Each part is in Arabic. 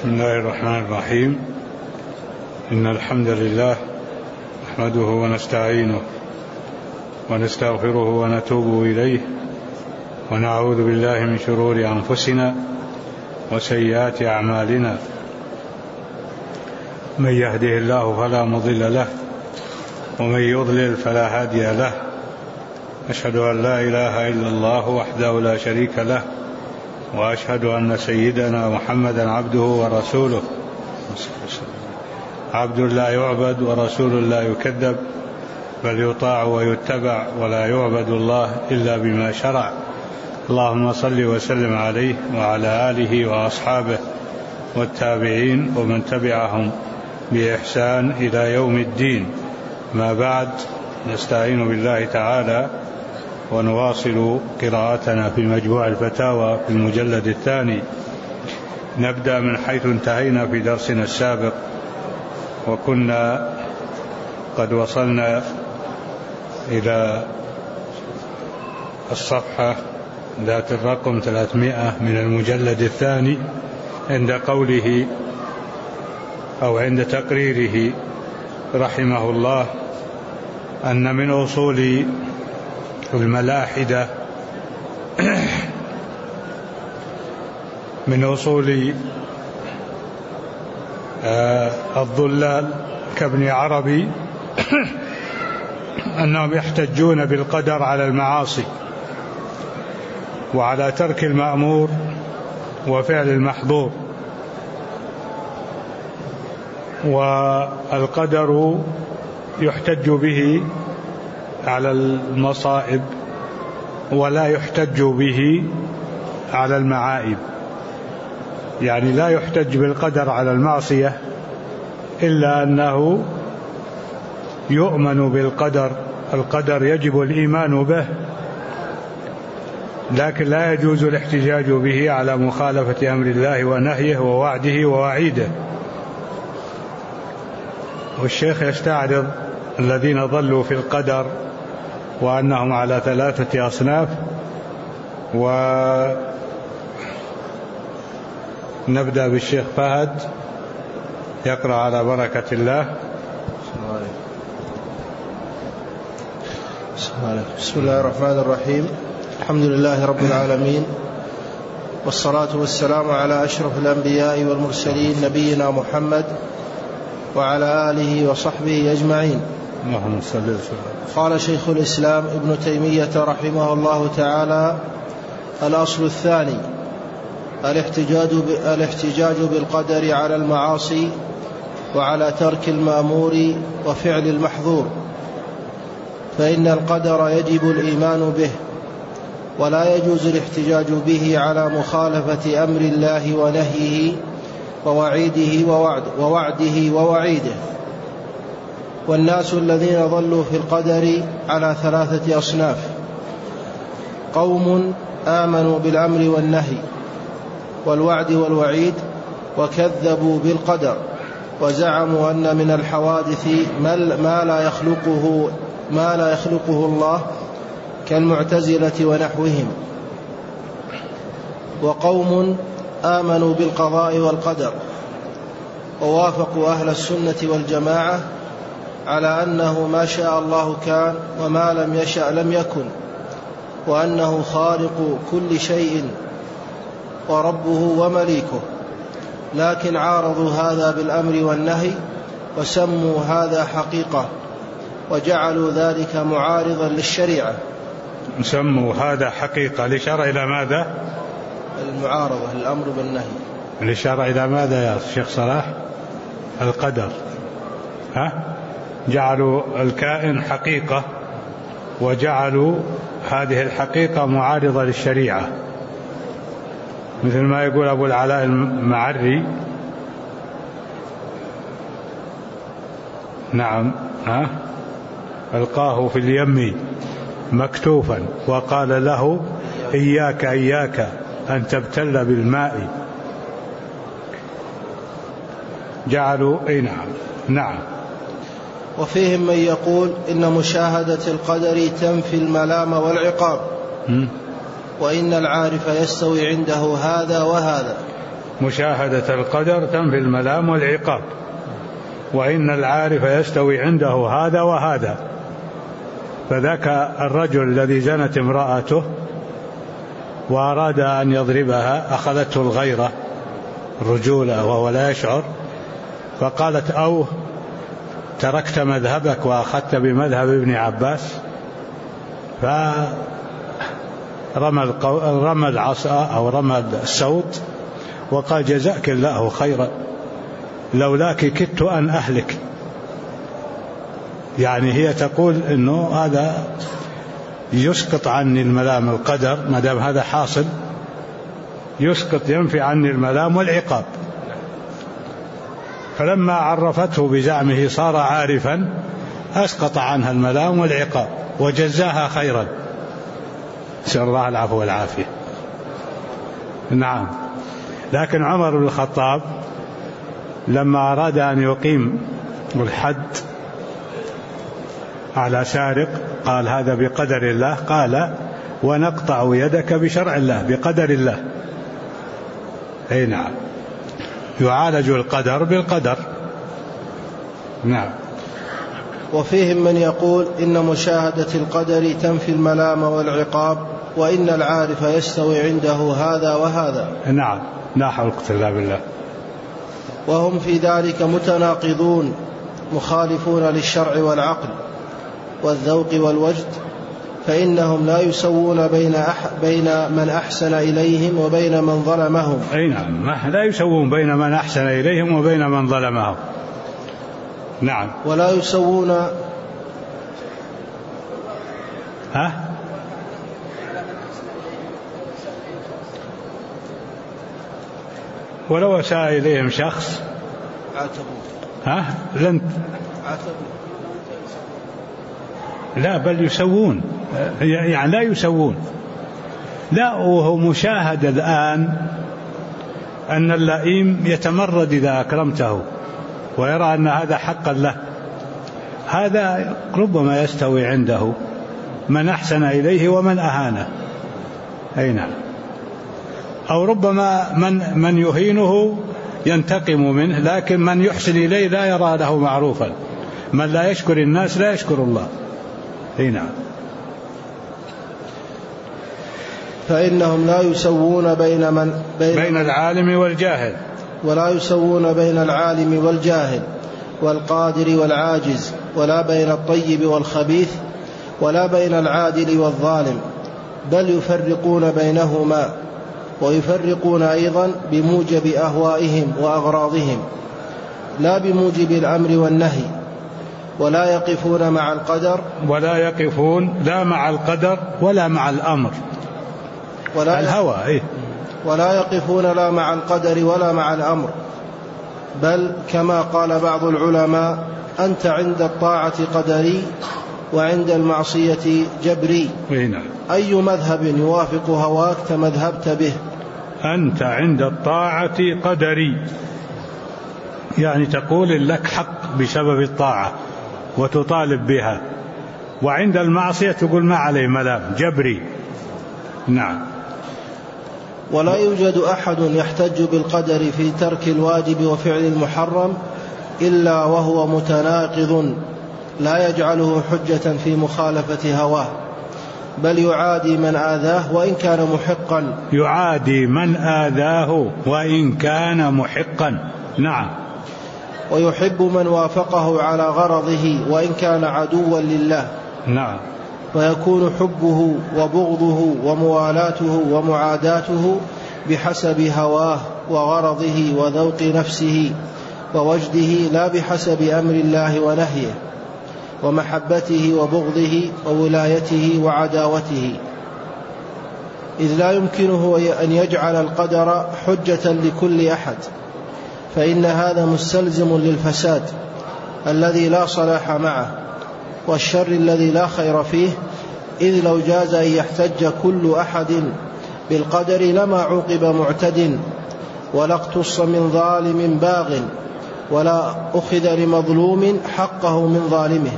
بسم الله الرحمن الرحيم. إن الحمد لله نحمده ونستعينه ونستغفره ونتوب إليه ونعوذ بالله من شرور أنفسنا وسيئات أعمالنا. من يهده الله فلا مضل له ومن يضلل فلا هادي له. أشهد أن لا إله إلا الله وحده لا شريك له، وأشهد أن سيدنا محمدا عبده ورسوله، عبد لا يعبد ورسول لا يكذب، بل يطاع ويتبع ولا يعبد الله إلا بما شرع. اللهم صل وسلم عليه وعلى آله وأصحابه والتابعين ومن تبعهم بإحسان إلى يوم الدين. ما بعد، نستعين بالله تعالى ونواصل قراءتنا في مجموع الفتاوى في المجلد الثاني. نبدأ من حيث انتهينا في درسنا السابق، وكنا قد وصلنا إلى الصفحة ذات الرقم 300 من المجلد الثاني، عند قوله أو عند تقريره رحمه الله أن من أصول الملاحدة من أصول الضلال كابن عربي أنهم يحتجون بالقدر على المعاصي وعلى ترك المأمور وفعل المحظور. والقدر يحتج به على المصائب ولا يحتج به على المعائب، يعني لا يحتج بالقدر على المعصية إلا أنه يؤمن بالقدر. القدر يجب الإيمان به، لكن لا يجوز الاحتجاج به على مخالفة أمر الله ونهيه ووعده ووعيده. والشيخ يستعرض الذين ضلوا في القدر وأنهم على 3 أصناف، ونبدأ بالشيخ فهد يقرأ على بركة الله. بسم الله الرحمن الرحيم. الحمد لله رب العالمين، والصلاة والسلام على أشرف الأنبياء والمرسلين نبينا محمد وعلى آله وصحبه أجمعين. اللهم صل وسلم. قال شيخ الإسلام ابن تيمية رحمه الله تعالى: الأصل الثاني الاحتجاج بالقدر على المعاصي وعلى ترك المأمور وفعل المحظور. فإن القدر يجب الإيمان به، ولا يجوز الاحتجاج به على مخالفة أمر الله ونهيه ووعده ووعيده. والناس الذين ضلوا في القدر على 3 أصناف: قوم آمنوا بالأمر والنهي والوعد والوعيد وكذبوا بالقدر، وزعموا أن من الحوادث ما لا يخلقه الله كالمعتزلة ونحوهم. وقوم آمنوا بالقضاء والقدر ووافقوا أهل السنة والجماعة على أنه ما شاء الله كان وما لم يشأ لم يكن، وأنه خالق كل شيء وربه ومليكه، لكن عارضوا هذا بالأمر والنهي وسموا هذا حقيقة، وجعلوا ذلك معارضا للشريعة. سموا هذا حقيقة لشرع إلى ماذا؟ المعارضة الأمر بالنهي لشرع إلى ماذا يا شيخ صلاح؟ القدر. جعلوا الكائن حقيقة وجعلوا هذه الحقيقة معارضة للشريعة، مثل ما يقول أبو العلاء المعري. نعم، ألقاه في اليم مكتوفا وقال له: إياك إياك أن تبتل بالماء. جعلوا نعم. وفيهم من يقول إن مشاهدة القدر تنفي الملام والعقاب، وإن العارف يستوي عنده هذا وهذا. مشاهدة القدر تنفي الملام والعقاب، وإن العارف يستوي عنده هذا وهذا. فذاك الرجل الذي زنت امرأته وأراد أن يضربها أخذته الغيرة الرجولة وهو لا يشعر، فقالت: أو تركت مذهبك وأخذت بمذهب ابن عباس، فرمى العصا أو رمى السوط وقال: جزاك الله خيرا، لولاك كدت أن أهلك. يعني هي تقول إنه هذا يسقط عني الملام، القدر ما دام هذا حاصل يسقط ينفي عني الملام والعقاب. فلما عرفته بزعمه صار عارفا أسقط عنها الملام والعقاب وجزاها خيرا، نسأل الله العفو والعافية. نعم. لكن عمر بن الخطاب لما أراد أن يقيم الحد على سارق قال: هذا بقدر الله. قال: ونقطع يدك بشرع الله، بقدر الله. أي نعم، يعالج القدر بالقدر. نعم. وفيهم من يقول إن مشاهدة القدر تنفي الملام والعقاب، وإن العارف يستوي عنده هذا وهذا. نعم، لا حول إلا بالله. وهم في ذلك متناقضون مخالفون للشرع والعقل والذوق والوجد، فإنهم لا يسوون بين من أحسن إليهم وبين من ظلمهم. أي نعم، لا يسوون بين من أحسن إليهم وبين من ظلمهم. نعم. ولا يسوون ولو أساء إليهم شخص عاتبوه. لا، بل يسوون، يعني لا يسوون. لا، وهو مشاهد الآن أن اللئيم يتمرد إذا أكرمته ويرى أن هذا حقا له، هذا ربما يستوي عنده من أحسن إليه ومن أهانه. أي نعم. أو ربما من يهينه ينتقم منه، لكن من يحسن إليه لا يرى له معروفا. من لا يشكر الناس لا يشكر الله. أي نعم. فإنهم لا يسوون بين العالم والجاهل، ولا يسوون بين العالم والجاهل والقادر والعاجز، ولا بين الطيب والخبيث، ولا بين العادل والظالم، بل يفرقون بينهما، ويفرقون أيضا بموجب أهوائهم وأغراضهم لا بموجب الأمر والنهي. ولا يقفون مع القدر، لا مع القدر ولا مع الأمر الهوى. ولا يقفون لا مع القدر ولا مع الأمر، بل كما قال بعض العلماء: أنت عند الطاعة قدري وعند المعصية جبري. أي مذهب يوافق هواك تمذهبت به. أنت عند الطاعة قدري، يعني تقول لك حق بسبب الطاعة وتطالب بها، وعند المعصية تقول ما عليه ملام جبري. نعم. ولا يوجد أحد يحتج بالقدر في ترك الواجب وفعل المحرم إلا وهو متناقض لا يجعله حجة في مخالفة هواه، بل يعادي من آذاه وإن كان محقا. يعادي من آذاه وإن كان محقا. نعم. ويحب من وافقه على غرضه وإن كان عدوا لله. نعم. ويكون حبه وبغضه وموالاته ومعاداته بحسب هواه وغرضه وذوق نفسه ووجده، لا بحسب أمر الله ونهيه ومحبته وبغضه وولايته وعداوته، إذ لا يمكنه أن يجعل القدر حجة لكل أحد، فإن هذا مستلزم للفساد الذي لا صلاح معه والشر الذي لا خير فيه، إذ لو جاز أن يحتج كل أحد بالقدر لما عوقب معتد، ولا اقتص من ظالم باغ، ولا أخذ لمظلوم حقه من ظالمه،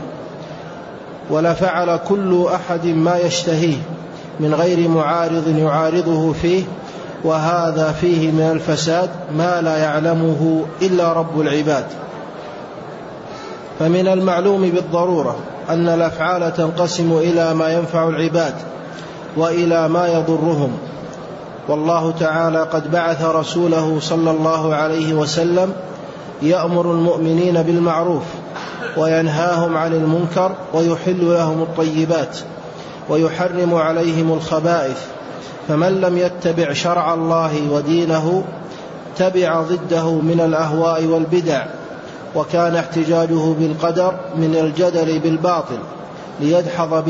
ولا فعل كل أحد ما يشتهيه من غير معارض يعارضه فيه، وهذا فيه من الفساد ما لا يعلمه إلا رب العباد. فمن المعلوم بالضرورة أن الأفعال تنقسم إلى ما ينفع العباد وإلى ما يضرهم، والله تعالى قد بعث رسوله صلى الله عليه وسلم يأمر المؤمنين بالمعروف وينهاهم عن المنكر ويحل لهم الطيبات ويحرم عليهم الخبائث، فمن لم يتبع شرع الله ودينه تبع ضده من الأهواء والبدع، وكان احتجاجه بالقدر من الجدل بالباطل ليدحض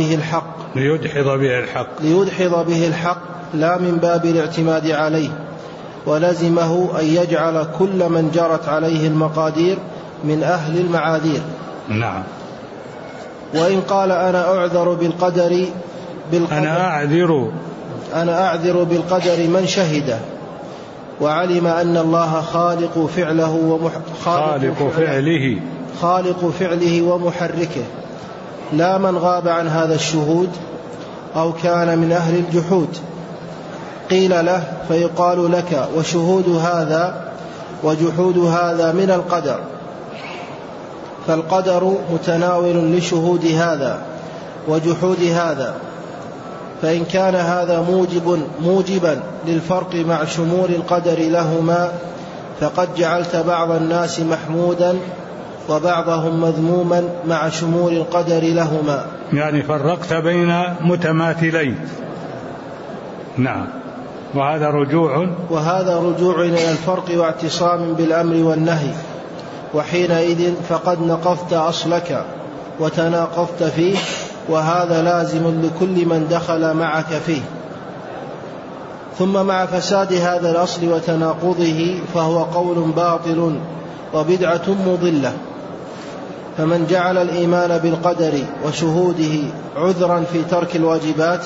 به الحق لا من باب الاعتماد عليه، ولزمه أن يجعل كل من جرت عليه المقادير من أهل المعاذير. نعم. وإن قال أنا أعذر بالقدر أنا أعذر بالقدر من شهده وعلم أن الله خالق فعله ومحركه، لا من غاب عن هذا الشهود أو كان من أهل الجحود. قيل له فيقال لك وشهود هذا وجحود هذا من القدر، فالقدر متناول لشهود هذا وجحود هذا، فإن كان هذا موجبا للفرق مع شمول القدر لهما فقد جعلت بعض الناس محمودا وبعضهم مذموما مع شمول القدر لهما، يعني فرقت بين متماثلين. نعم. وهذا رجوع إلى الفرق واعتصام بالأمر والنهي، وحينئذ فقد نقضت أصلك وتناقضت فيه، وهذا لازم لكل من دخل معك فيه. ثم مع فساد هذا الأصل وتناقضه فهو قول باطل وبدعة مضلة. فمن جعل الإيمان بالقدر وشهوده عذرا في ترك الواجبات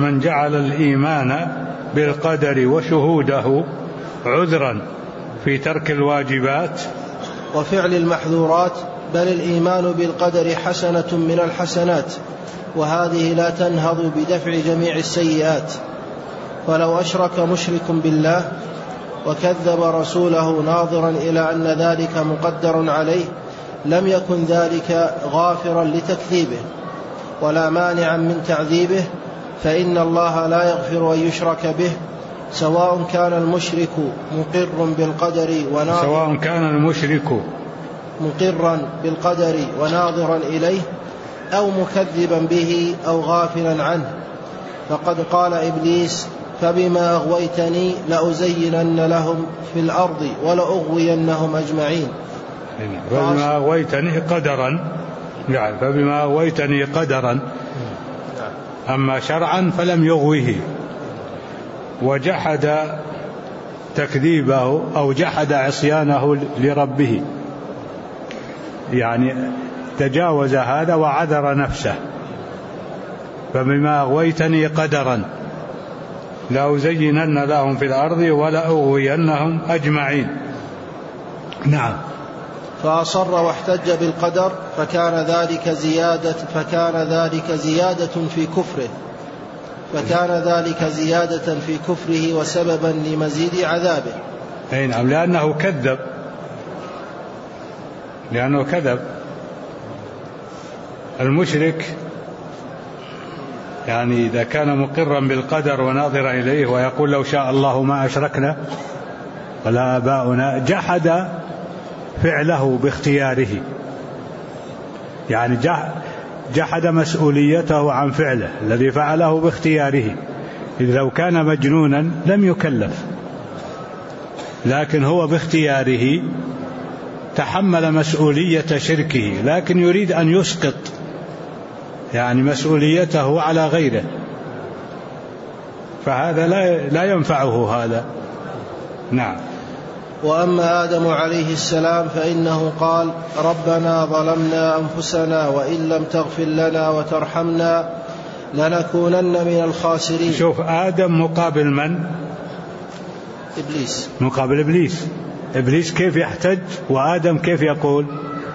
وفعل المحظورات، بل الإيمان بالقدر حسنة من الحسنات، وهذه لا تنهض بدفع جميع السيئات. فلو أشرك مشرك بالله وكذب رسوله ناظرا إلى أن ذلك مقدر عليه لم يكن ذلك غافرا لتكذيبه ولا مانعا من تعذيبه، فإن الله لا يغفر أن يشرك به، سواء كان المشرك مقرا بالقدر وناظرا إليه أو مكذبا به أو غافلا عنه. فقد قال إبليس فبما أغويتني لأزينن لهم في الأرض ولأغوينهم أجمعين. فبما أغويتني قدرا أما شرعا فلم يغوه، وجحد تكذيبه أو جحد عصيانه لربه، يعني تجاوز هذا وعذر نفسه. فبما أغويتني قدرا لأزينن لهم في الأرض ولأغوينهم أجمعين. نعم. فأصر واحتج بالقدر فكان ذلك زيادة في كفره وسببا لمزيد عذابه. نعم. لأنه كذب. المشرك يعني إذا كان مقرا بالقدر وناظرا إليه ويقول لو شاء الله ما أشركنا ولا آباؤنا، جحد فعله باختياره، يعني جحد مسؤوليته عن فعله الذي فعله باختياره. إذ لو كان مجنونا لم يكلف، لكن هو باختياره تحمل مسؤولية شركه، لكن يريد أن يسقط يعني مسؤوليته على غيره، فهذا لا ينفعه هذا. نعم. وأما آدم عليه السلام فإنه قال ربنا ظلمنا أنفسنا وإن لم تغفر لنا وترحمنا لنكونن من الخاسرين. شوف، آدم مقابل من؟ إبليس. مقابل إبليس. إبليس كيف يحتج وآدم كيف يقول؟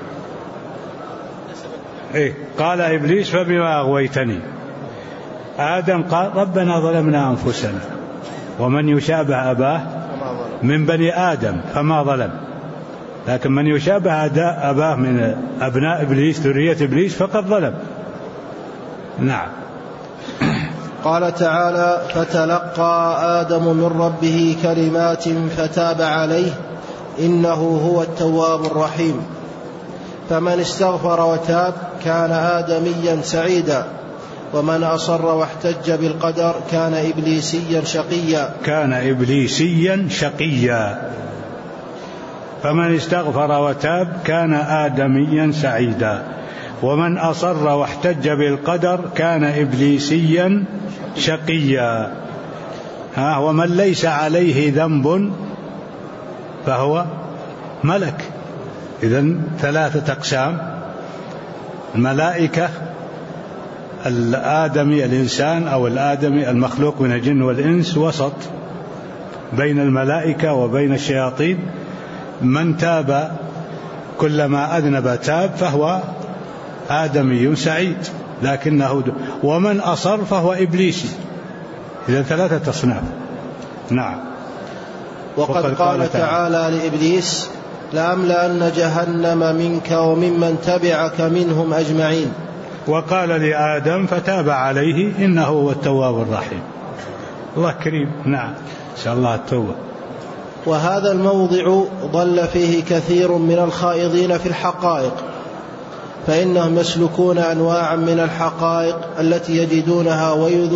قال إبليس فبما أغويتني. آدم قال ربنا ظلمنا أنفسنا ومن يشابه أباه من بني آدم فما ظلم، لكن من يشابه أباه من أبناء إبليس ذرية إبليس فقد ظلم. نعم. قال تعالى: فتلقى آدم من ربه كلمات فتاب عليه إنه هو التواب الرحيم. فمن استغفر وتاب كان آدميا سعيدا، ومن أصر واحتج بالقدر كان إبليسيا شقيا. فمن استغفر وتاب كان آدميا سعيدا، ومن أصر واحتج بالقدر كان إبليسيا شقيا. ومن ليس عليه ذنب فهو ملك. إذن 3 أقسام: الملائكة، الآدمي الإنسان أو الآدمي المخلوق من الجن والإنس وسط بين الملائكة وبين الشياطين. من تاب كلما أذنب تاب فهو آدمي سعيد لكنه ومن أصر فهو إبليسي. إذا 3 أصناف. نعم. وقد قال تعالى لإبليس: لأملأن جهنم منك وممن تبعك منهم أجمعين. وقال لآدم فتاب عليه إنه هو التواب الرحيم. الله كريم. نعم، إن شاء الله التوبة. وهذا الموضع ضل فيه كثير من الخائضين في الحقائق، فإنهم يسلكون أنواعا من الحقائق التي يجدونها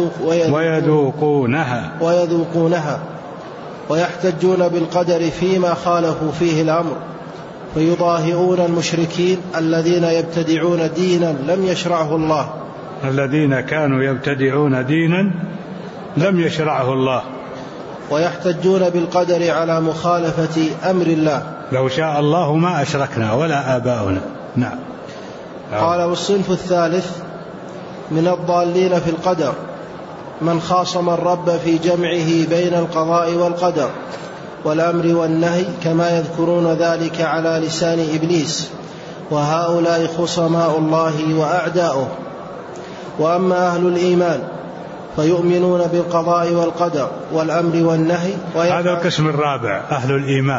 ويذوقونها ويحتجون بالقدر فيما خالفوا فيه الأمر، فيضاهئون المشركين الذين يبتدعون دينا لم يشرعه الله، الذين كانوا يبتدعون دينا لم يشرعه الله، ويحتجون بالقدر على مخالفة أمر الله. لو شاء الله ما أشركنا ولا آباؤنا. نعم. قال: والصنف الثالث من الضالين في القدر من خاصم الرب في جمعه بين القضاء والقدر والأمر والنهي، كما يذكرون ذلك على لسان إبليس، وهؤلاء خصماء الله وأعداؤه. وأما أهل الإيمان فيؤمنون بالقضاء والقدر والأمر والنهي. هذا القسم الرابع، أهل الإيمان،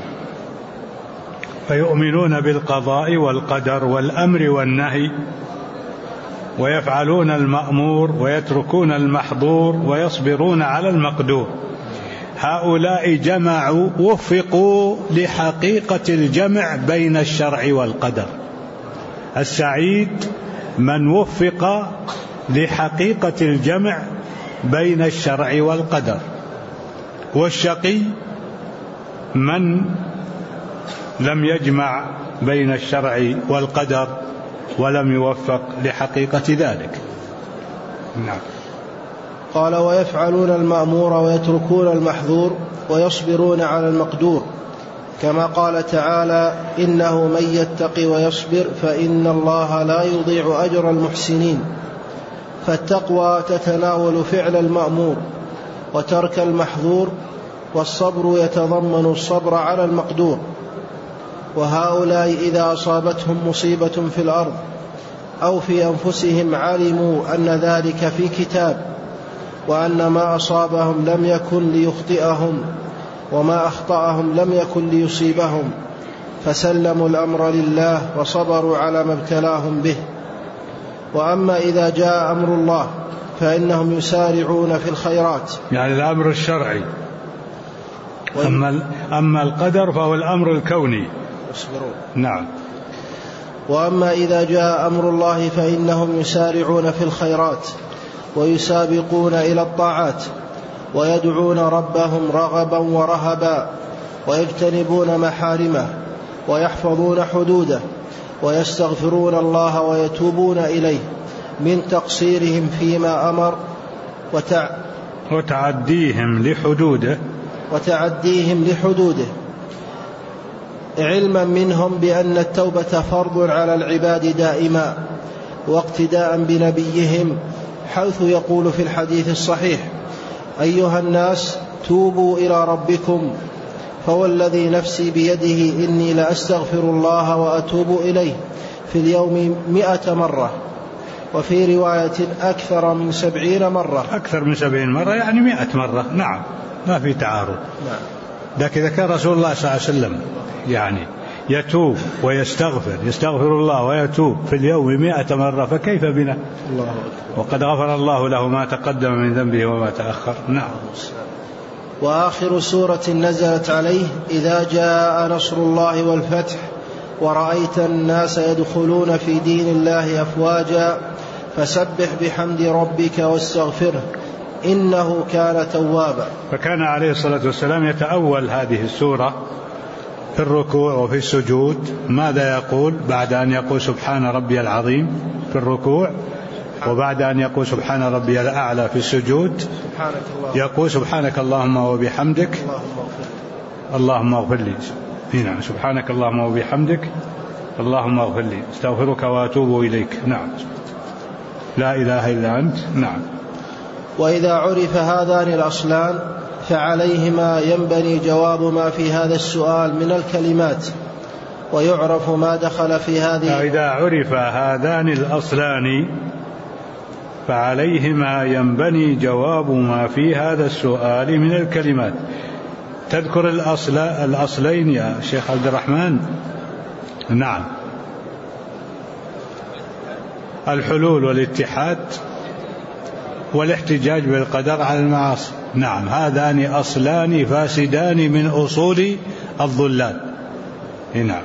فيؤمنون بالقضاء والقدر والأمر والنهي، ويفعلون المأمور ويتركون المحظور ويصبرون على المقدور. هؤلاء جمعوا، وفقوا لحقيقة الجمع بين الشرع والقدر. السعيد من وفق لحقيقة الجمع بين الشرع والقدر، والشقي من لم يجمع بين الشرع والقدر ولم يوفق لحقيقة ذلك. نعم. قال: ويفعلون المأمور ويتركون المحظور ويصبرون على المقدور، كما قال تعالى: إنه من يتق ويصبر فإن الله لا يضيع أجر المحسنين. فالتقوى تتناول فعل المأمور وترك المحظور، والصبر يتضمن الصبر على المقدور. وهؤلاء إذا أصابتهم مصيبة في الأرض أو في أنفسهم علموا أن ذلك في كتاب، وأن ما أصابهم لم يكن ليخطئهم وما أخطأهم لم يكن ليصيبهم، فسلموا الأمر لله وصبروا على ما ابتلاهم به. وأما إذا جاء أمر الله فإنهم يسارعون في الخيرات، يعني الأمر الشرعي. أما القدر فهو الأمر الكوني. نعم. وأما إذا جاء أمر الله فإنهم يسارعون في الخيرات ويسابقون إلى الطاعات، ويدعون ربهم رغبا ورهبا، ويجتنبون محارمه، ويحفظون حدوده، ويستغفرون الله ويتوبون إليه من تقصيرهم فيما أمر وتعديهم لحدوده، علما منهم بأن التوبة فرض على العباد دائما، واقتداء بنبيهم، حيث يقول في الحديث الصحيح: أيها الناس توبوا إلى ربكم، فوالذي نفسي بيده إني لأستغفر الله وأتوب إليه في اليوم 100 مرة، وفي رواية أكثر من 70 مرة. أكثر من 70 مرة يعني 100 مرة. نعم ما في تعارض. نعم. لكن إذا كان رسول الله صلى الله عليه وسلم يعني يتوب ويستغفر، يستغفر الله ويتوب في اليوم 100 مرة، فكيف بنا؟ الله أكبر. وقد غفر الله له ما تقدم من ذنبه وما تأخر. نعم. وآخر سورة نزلت عليه: إذا جاء نصر الله والفتح ورأيت الناس يدخلون في دين الله أفواجا فسبح بحمد ربك واستغفره إنه كان توابا. فكان عليه الصلاة والسلام يتأول هذه السورة في الركوع وفي السجود. ماذا يقول بعد أن يقول سبحان ربي العظيم في الركوع، وبعد أن يقول سبحان ربي الأعلى في السجود يقول سبحانك اللهم وبحمدك اللهم اغفر لي. نعم. سبحانك اللهم وبحمدك اللهم اغفر لي، استغفرك واتوب إليك. نعم. لا إله إلا أنت. نعم. وإذا عرف هذان الأصلان فعليهما ينبني جواب ما في هذا السؤال من الكلمات، ويعرف ما دخل في هذه. إذا عرف هذان الأصلان فعليهما ينبني جواب ما في هذا السؤال من الكلمات. تذكر الأصلين يا شيخ عبد الرحمن؟ نعم. الحلول والاتحاد والاحتجاج بالقدر على المعاصي. نعم. هذان أصلان فاسدان من أصول الضلال. نعم.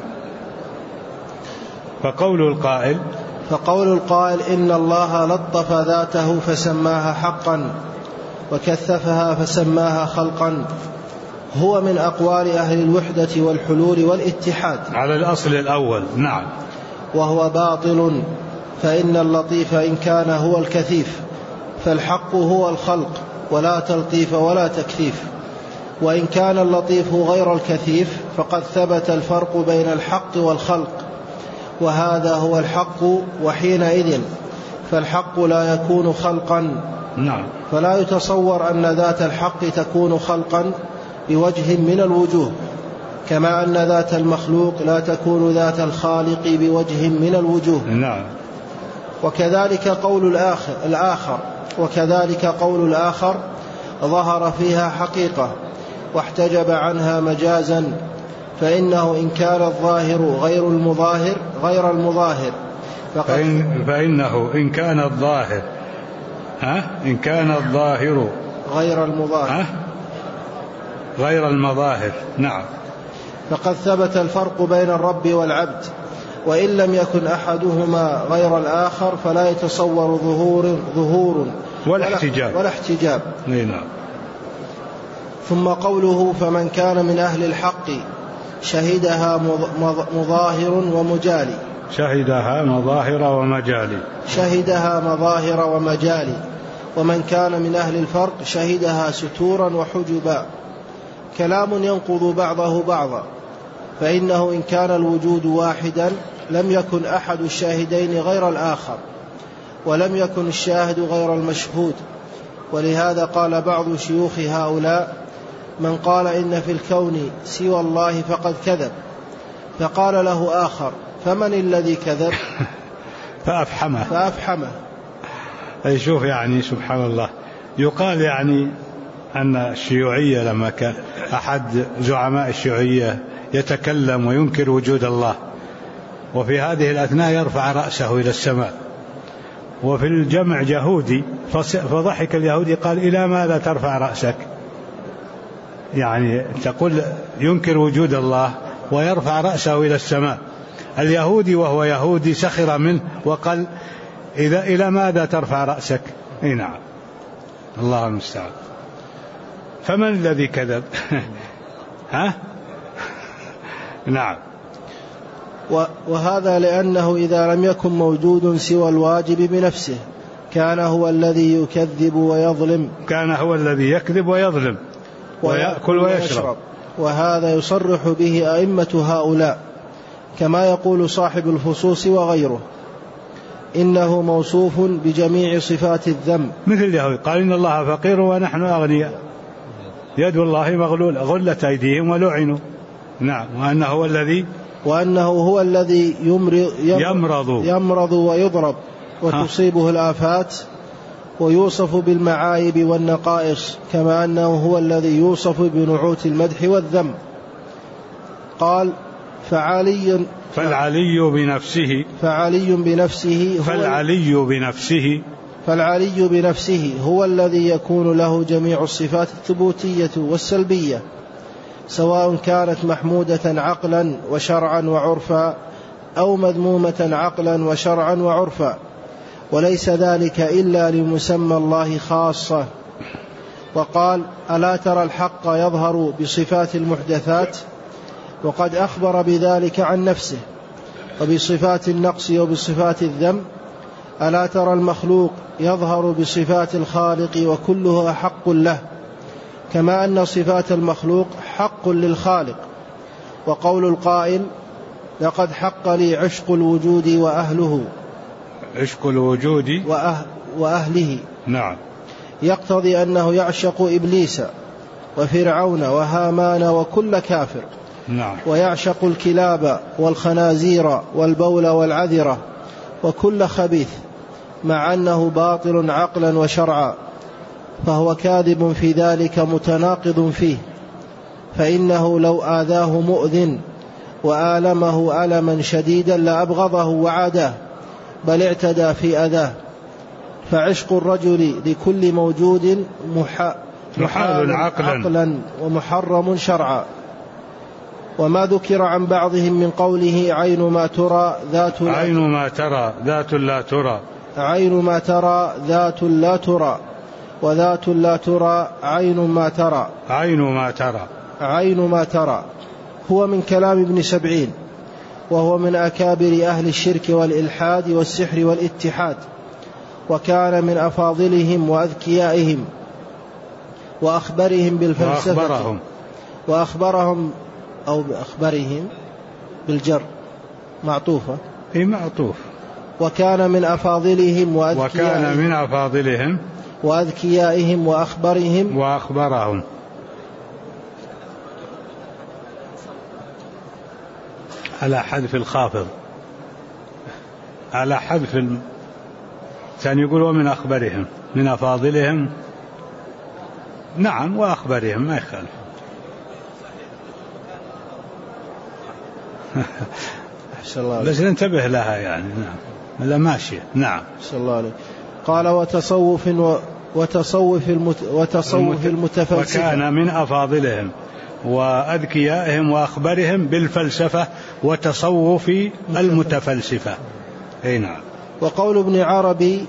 فقول القائل إن الله لطف ذاته فسماها حقا وكثفها فسماها خلقا هو من أقوال أهل الوحدة والحلول والاتحاد على الأصل الأول. نعم. وهو باطل، فإن اللطيف إن كان هو الكثيف فالحق هو الخلق ولا تلطيف ولا تكثيف، وإن كان اللطيف غير الكثيف فقد ثبت الفرق بين الحق والخلق، وهذا هو الحق، وحينئذ فالحق لا يكون خلقا. نعم. فلا يتصور أن ذات الحق تكون خلقا بوجه من الوجوه، كما أن ذات المخلوق لا تكون ذات الخالق بوجه من الوجوه. نعم. وكذلك قول الآخر ظهر فيها حقيقة واحتجب عنها مجازا، فإنه إن كان الظاهر غير المظاهر فإنه إن كان الظاهر غير المظاهر. نعم. فقد ثبت الفرق بين الرب والعبد، وإن لم يكن أحدهما غير الآخر فلا يتصور ظهور ولا احتجاب. نعم. ثم قوله فمن كان من أهل الحق شهدها مظاهر ومجالي، ومن كان من أهل الفرق شهدها ستورا وحجبا. كلام ينقض بعضه بعضا، فإنه إن كان الوجود واحدا لم يكن أحد الشاهدين غير الآخر، ولم يكن الشاهد غير المشهود. ولهذا قال بعض شيوخ هؤلاء: من قال إن في الكون سوى الله فقد كذب. فقال له آخر: فمن الذي كذب؟ فأفحمه. أي شوف يعني سبحان الله. يقال يعني أن الشيوعية لما كان أحد زعماء الشيوعية يتكلم وينكر وجود الله، وفي هذه الأثناء يرفع رأسه إلى السماء، وفي الجمع يهودي، فضحك اليهودي قال: إلى ماذا ترفع رأسك؟ يعني تقول ينكر وجود الله ويرفع رأسه إلى السماء. اليهودي وهو يهودي سخر منه وقال: إلى ماذا ترفع رأسك؟ نعم. الله المستعان. فمن الذي كذب؟ نعم. وهذا لأنه إذا لم يكن موجود سوى الواجب بنفسه كان هو الذي يكذب ويظلم، كان هو الذي يكذب ويظلم ويأكل ويشرب. وهذا يصرح به أئمة هؤلاء، كما يقول صاحب الفصوص وغيره: إنه موصوف بجميع صفات الذم. مثل اليهود قال: إن الله فقير ونحن أغنياء، يد الله مغلولة، غلت أيديهم ولعنوا. نعم. وأنه هو الذي يمرض ويضرب وتصيبه الآفات، ويوصف بالمعايب والنقائص، كما أنه هو الذي يوصف بنعوت المدح والذم. قال فالعلي بنفسه هو الذي يكون له جميع الصفات الثبوتية والسلبية، سواء كانت محمودة عقلا وشرعا وعرفا أو مذمومة عقلا وشرعا وعرفا، وليس ذلك إلا لمسمى الله خاصة. وقال ألا ترى الحق يظهر بصفات المحدثات، وقد أخبر بذلك عن نفسه، وبصفات النقص وبصفات الذم. ألا ترى المخلوق يظهر بصفات الخالق وكلها حق له، كما أن صفات المخلوق حق للخالق. وقول القائل لقد حق لي عشق الوجود وأهله، عشق الوجود وأهله، نعم، يقتضي أنه يعشق إبليس وفرعون وهامان وكل كافر، نعم، ويعشق الكلاب والخنازير والبول والعذرة وكل خبيث، مع أنه باطل عقلا وشرعا، فهو كاذب في ذلك متناقض فيه، فإنه لو آذاه مؤذن وآلمه ألما شديدا لأبغضه وعاداه، بل اعتدى في أذاه. فعشق الرجل لكل موجود محال عقلا ومحرم شرعا. وما ذكر عن بعضهم من قوله عين ما ترى ذات لا ترى وذات لا ترى عين ما ترى هو من كلام ابن سبعين، وهو من أكابر أهل الشرك والإلحاد والسحر والاتحاد، وكان من أفاضلهم وأذكيائهم وأخبرهم بالفلسفة وأخبرهم بالجر معطوفة معطوف. وكان من أفاضلهم وأذكيائهم وأخبرهم على حذف الخافض، على حذف ثاني يقول ومن أخبرهم، من أفاضلهم، نعم، وأخبرهم ما يخالف. بس ننتبه لها يعني، نعم، لا ماشية، نعم. صلى الله عليه. قال وتصوف المتفلسفة، وكان من أفاضلهم وأذكيائهم وأخبرهم بالفلسفة وتصوف المتفلسفة. أي نعم. وقول ابن عربي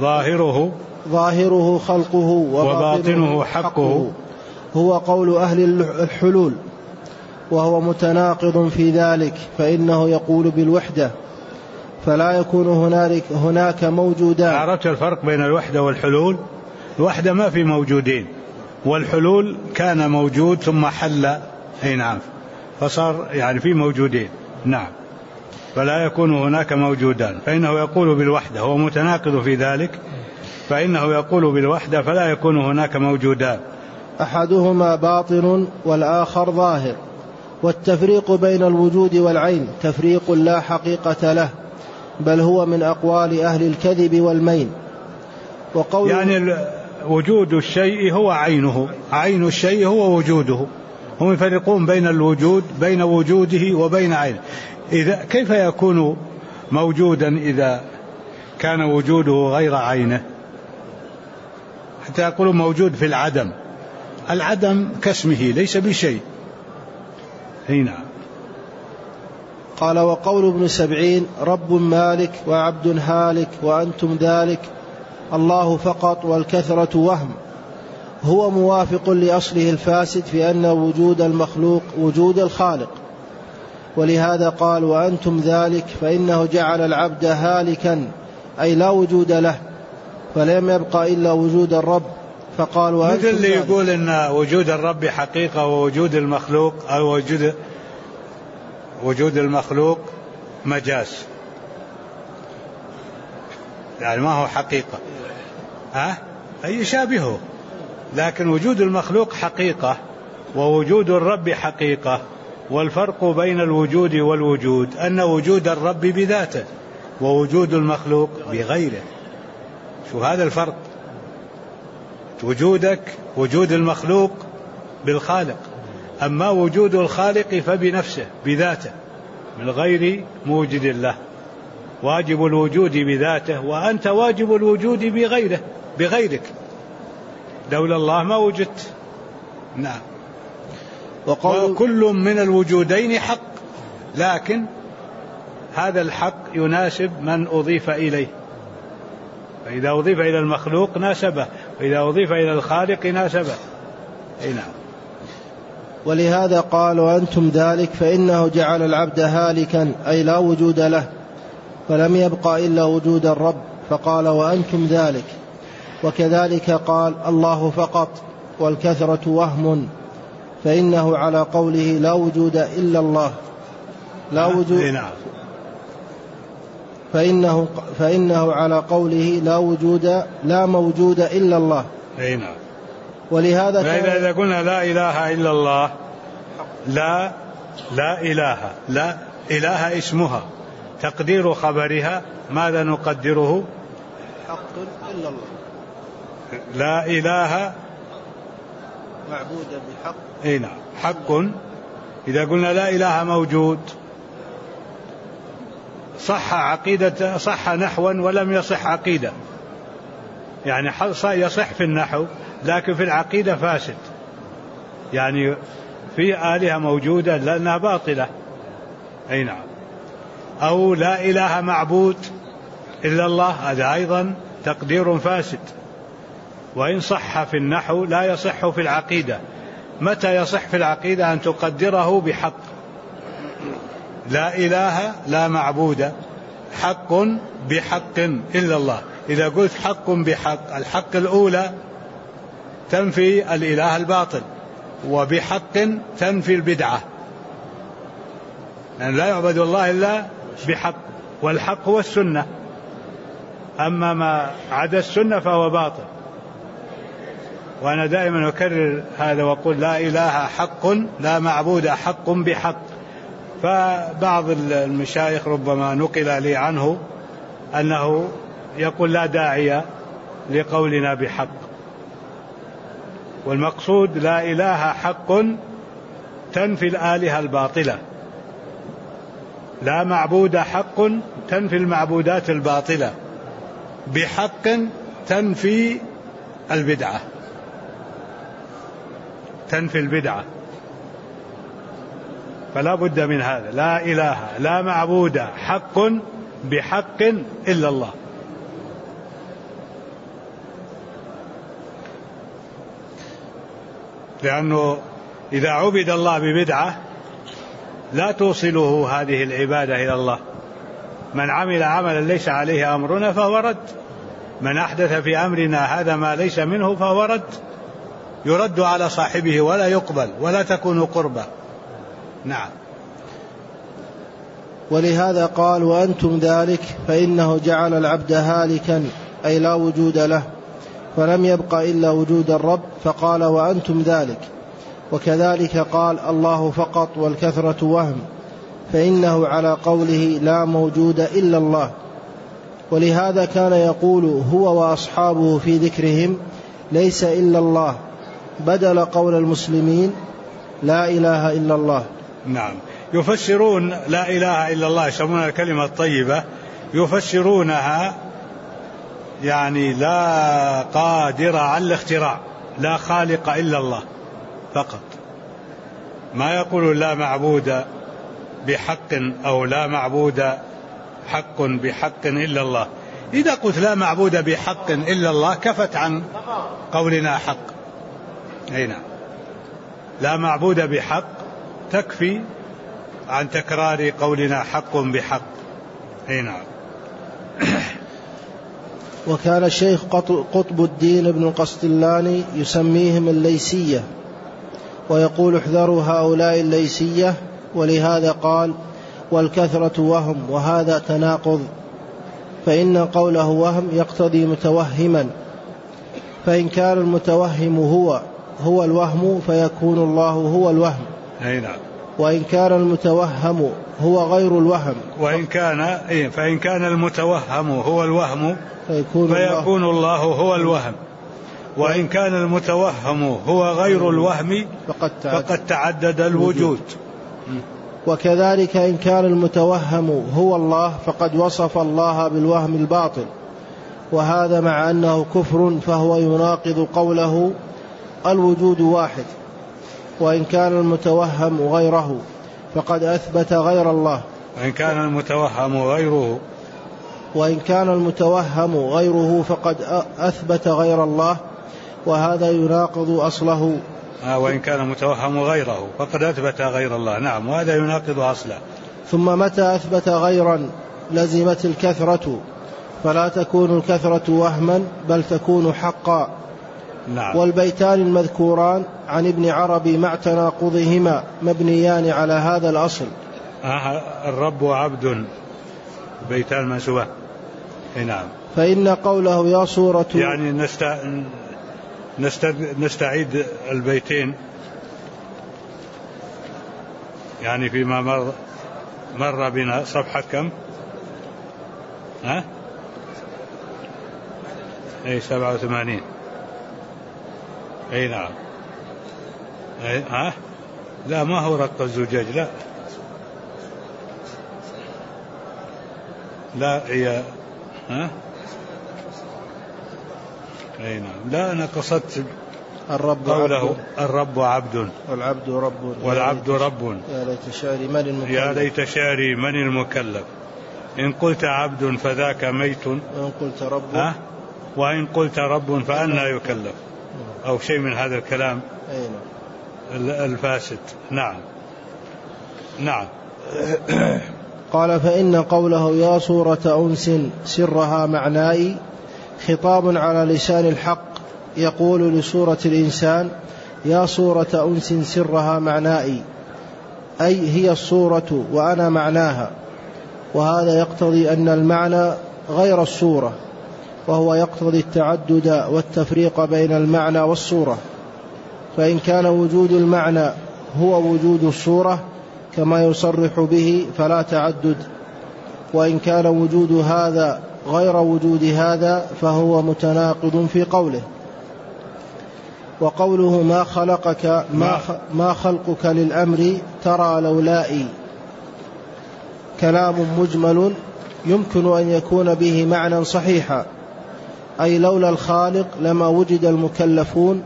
ظاهره خلقه وباطنه حقه هو قول أهل الحلول، وهو متناقض في ذلك، فإنه يقول بالوحدة فلا يكون هناك موجودان. عرفت الفرق بين الوحدة والحلول؟ الوحدة ما في موجودين، والحلول كان موجود ثم حل، أي نعم، فصار يعني في موجودين، نعم، فلا يكون هناك موجودان، فإنه يقول بالوحدة، هو متناقض في ذلك، فإنه يقول بالوحدة فلا يكون هناك موجودان، أحدهما باطن والآخر ظاهر. والتفريق بين الوجود والعين تفريق لا حقيقة له، بل هو من أقوال أهل الكذب والمين. يعني وجود الشيء هو عينه، عين الشيء هو وجوده. هم يفرقون بين الوجود، بين وجوده وبين عينه. إذا كيف يكون موجودا إذا كان وجوده غير عينه؟ حتى يقولوا موجود في العدم، العدم كاسمه ليس بشيء. هنا قال وقول ابن سبعين رب مالك وعبد هالك وأنتم ذلك، الله فقط والكثرة وهم، هو موافق لأصله الفاسد في أن وجود المخلوق وجود الخالق. ولهذا قال وأنتم ذلك، فإنه جعل العبد هالكا أي لا وجود له، فلم يبقى إلا وجود الرب، فقال وأنتم مثل اللي يقول إن وجود الرب حقيقة ووجود المخلوق أو وجود المخلوق مجاز، يعني ما هو حقيقة، أي يشابهه، لكن وجود المخلوق حقيقة ووجود الرب حقيقة. والفرق بين الوجود والوجود أن وجود الرب بذاته ووجود المخلوق بغيره. شو هذا الفرق؟ وجودك وجود المخلوق بالخالق، أما وجود الخالق فبنفسه بذاته من غير موجد له، واجب الوجود بذاته، وأنت واجب الوجود بغيرك، لولا الله ما وجدت. نعم. وكل من الوجودين حق، لكن هذا الحق يناسب من أضيف إليه، فإذا أضيف إلى المخلوق ناسبه، وإذا أضيف إلى الخالق ناسبه. نعم. ولهذا قال وأنتم ذلك فإنه جعل العبد هالكا أي لا وجود له، فلم يبقى إلا وجود الرب، فقال وأنتم ذلك. وكذلك قال الله فقط، والكثرة وهم، فإنه على قوله لا وجود إلا الله لا وجود، فإنه على قوله لا موجود إلا الله. ولهذا إذا قلنا لا إله إلا الله، لا إله اسمها، تقدير خبرها ماذا نقدره؟ حق إلا الله. لا إله معبود بحق. نعم، حق. إذا قلنا لا إله موجود صح عقيدة، صح نحوا ولم يصح عقيدة، يعني يصح في النحو لكن في العقيدة فاسد، يعني في آلهة موجودة لأنها باطلة. نعم. أو لا إله معبود إلا الله، هذا أيضا تقدير فاسد، وإن صح في النحو لا يصح في العقيدة. متى يصح في العقيدة؟ أن تقدره بحق. لا إله لا معبود، حق بحق إلا الله. إذا قلت حق بحق، الحق الأولى تنفي الإله الباطل، وبحق تنفي البدعة، يعني لا يعبد الله إلا بحق، والحق هو السنة، أما ما عدا السنة فهو باطل. وأنا دائما أكرر هذا وأقول لا إله حق لا معبود حق بحق. فبعض المشايخ ربما نقل لي عنه أنه يقول لا داعي لقولنا بحق، والمقصود لا إله حق تنفي الآلهة الباطلة، لا معبود حق تنفي المعبودات الباطلة، بحق تنفي البدعة، تنفي البدعة. فلا بد من هذا، لا إله لا معبود حق بحق إلا الله. لأنه إذا عبد الله ببدعة لا توصله هذه العبادة إلى الله. من عمل عملا ليس عليه أمرنا فهو رد، من أحدث في أمرنا هذا ما ليس منه فهو رد، يرد على صاحبه ولا يقبل ولا تكون قربة. نعم. ولهذا قال وأنتم ذلك فإنه جعل العبد هالكا أي لا وجود له، فلم يبق إلا وجود الرب، فقال وأنتم ذلك. وكذلك قال الله فقط، والكثرة وهم، فإنه على قوله لا موجود إلا الله. ولهذا كان يقول هو وأصحابه في ذكرهم ليس إلا الله، بدل قول المسلمين لا إله إلا الله. نعم. يفسرون لا إله إلا الله، يسمونها الكلمة الطيبة، يفسرونها يعني لا قادر على الاختراع، لا خالق إلا الله فقط، ما يقول لا معبود بحق أو لا معبود حق بحق إلا الله. إذا قلت لا معبود بحق إلا الله كفت عن قولنا حق. نعم. لا معبود بحق تكفي عن تكرار قولنا حق بحق. نعم. وكان الشيخ قطب الدين ابن القسطلاني يسميهم الليسية، ويقول احذروا هؤلاء الليسية، ولهذا قال والكثرة وهم، وهذا تناقض، فإن قوله وهم يقتضي متوهما، فإن كان المتوهم هو الوهم فيكون الله هو الوهم. نعم. وإن كان المتوهم هو غير الوهم فإن كان المتوهم هو الوهم فيكون الله هو الوهم، وإن كان المتوهم هو غير الوهم فقد تعدد الوجود. وكذلك إن كان المتوهم هو الله فقد وصف الله بالوهم الباطل، وهذا مع أنه كفر فهو يناقض قوله الوجود واحد. وإن كان المتوهم غيره فقد أثبت غير الله. وإن كان المتوهم غيره فقد أثبت غير الله، وهذا يناقض أصله. وإن كان المتوهم غيره فقد أثبت غير الله، نعم، وهذا يناقض أصله. ثم متى أثبت غيرا لزمت الكثرة، فلا تكون الكثرة وهما بل تكون حقا. نعم. والبيتان المذكوران عن ابن عربي مع تناقضهما مبنيان على هذا الأصل. الرب وعبد، بيتان منسوبة. نعم. فإن قوله يا صورة، يعني نستعيد البيتين، يعني فيما مر بنا صفحة كم؟ 87. نعم. لا، ما هو رق الزجاج، لا هي نعم. لا، أنا قصدت قوله الرب عبد والعبد رب يا ليت شعري من المكلف إن قلت عبد فذاك ميت وإن قلت رب فأنى يكلف، أو شيء من هذا الكلام الفاسد. نعم. قال فإن قوله يا صورة أنس سرها معناي خطاب على لسان الحق يقول لصورة الإنسان يا صورة أنس سرها معناي، أي هي الصورة وأنا معناها، وهذا يقتضي أن المعنى غير الصورة، وهو يقتضي التعدد والتفريق بين المعنى والصورة. فإن كان وجود المعنى هو وجود الصورة كما يصرح به فلا تعدد، وإن كان وجود هذا غير وجود هذا فهو متناقض في قوله. وقوله ما خلقك للأمر ترى لولائي كلام مجمل يمكن أن يكون به معنى صحيحا، أي لولا الخالق لما وجد المكلفون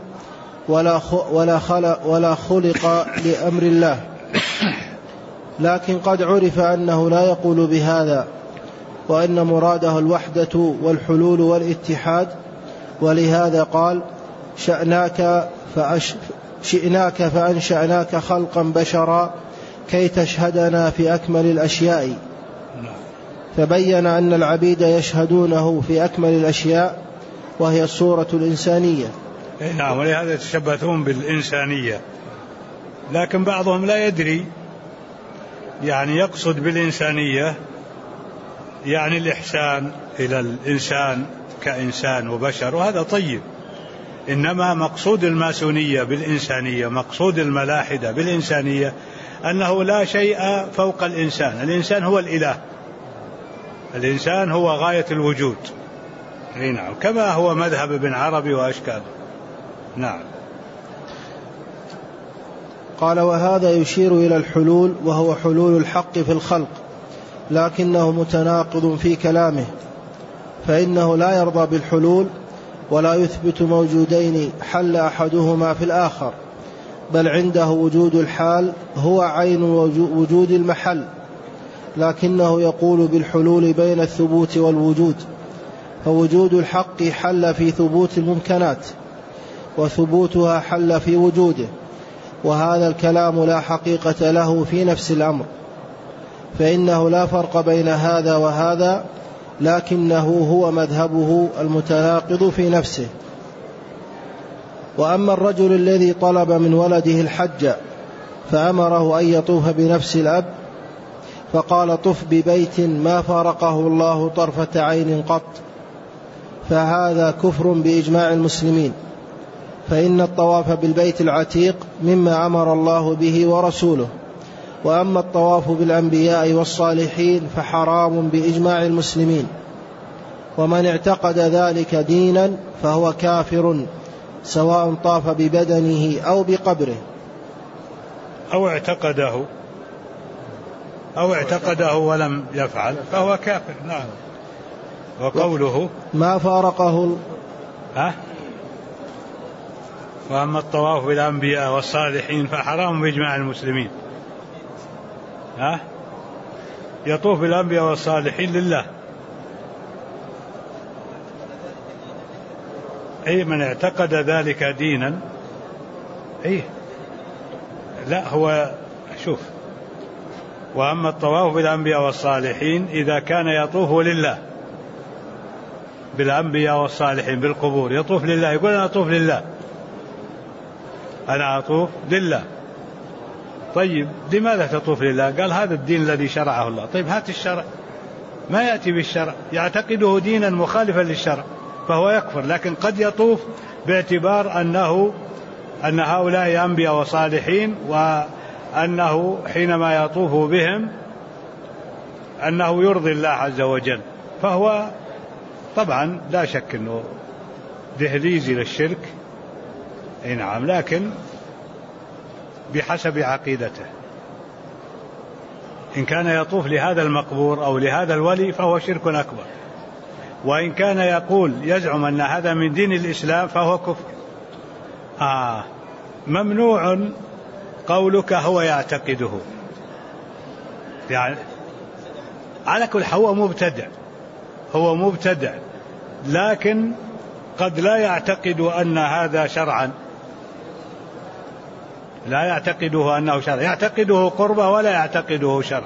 ولا خلق لأمر الله. لكن قد عرف أنه لا يقول بهذا، وأن مراده الوحدة والحلول والاتحاد، ولهذا قال شئناك فأنشأناك خلقا بشرا كي تشهدنا في أكمل الأشياء. فبين أن العبيد يشهدونه في أكمل الأشياء وهي الصورة الإنسانية. نعم، ولهذا يتشبثون بالإنسانية، لكن بعضهم لا يدري، يعني يقصد بالإنسانية يعني الإحسان إلى الإنسان كإنسان وبشر، وهذا طيب. إنما مقصود الماسونية بالإنسانية، مقصود الملاحدة بالإنسانية أنه لا شيء فوق الإنسان، الإنسان هو الإله، الإنسان هو غاية الوجود. نعم، كما هو مذهب ابن عربي وأشكال. نعم. قال وهذا يشير إلى الحلول، وهو حلول الحق في الخلق، لكنه متناقض في كلامه، فإنه لا يرضى بالحلول ولا يثبت موجودين حل أحدهما في الآخر، بل عنده وجود الحال هو عين وجود المحل، لكنه يقول بالحلول بين الثبوت والوجود، فوجود الحق حل في ثبوت الممكنات وثبوتها حل في وجوده، وهذا الكلام لا حقيقة له في نفس الأمر، فإنه لا فرق بين هذا وهذا، لكنه هو مذهبه المتناقض في نفسه. وأما الرجل الذي طلب من ولده الحج فأمره أن يطوف بنفس الأب، فقال طف ببيت ما فارقه الله طرفة عين قط، فهذا كفر بإجماع المسلمين، فإن الطواف بالبيت العتيق مما أمر الله به ورسوله، وأما الطواف بالأنبياء والصالحين فحرام بإجماع المسلمين، ومن اعتقد ذلك دينا فهو كافر سواء طاف ببدنه أو بقبره أو اعتقده ولم يفعل فهو كافر. نعم. وقوله ما فارقه وأما الطواف بالأنبياء والصالحين فحرام بإجماع المسلمين. يطوف بالأنبياء والصالحين لله. أي من اعتقد ذلك دينا. لا هو شوف، وأما الطواف بالأنبياء والصالحين إذا كان يطوف لله بالأنبياء والصالحين بالقبور، يطوف لله، يقول أنا أطوف لله، أنا أطوف لله. طيب لماذا تطوف لله؟ قال هذا الدين الذي شرعه الله. طيب هات الشرع، ما يأتي بالشرع، يعتقده دينا مخالفا للشرع فهو يكفر. لكن قد يطوف باعتبار أن هؤلاء أنبياء وصالحين، وأنه حينما يطوف بهم أنه يرضي الله عز وجل، فهو طبعا لا شك أنه دهليز إلى الشرك. نعم، لكن بحسب عقيدته. إن كان يطوف لهذا المقبور أو لهذا الولي فهو شرك أكبر، وإن كان يزعم أن هذا من دين الإسلام فهو كفر. ممنوع قولك هو يعتقده، يعني على كل هو مبتدع، لكن قد لا يعتقد أن هذا شرعا، لا يعتقده أنه شرع، يعتقده قربة ولا يعتقده شرع.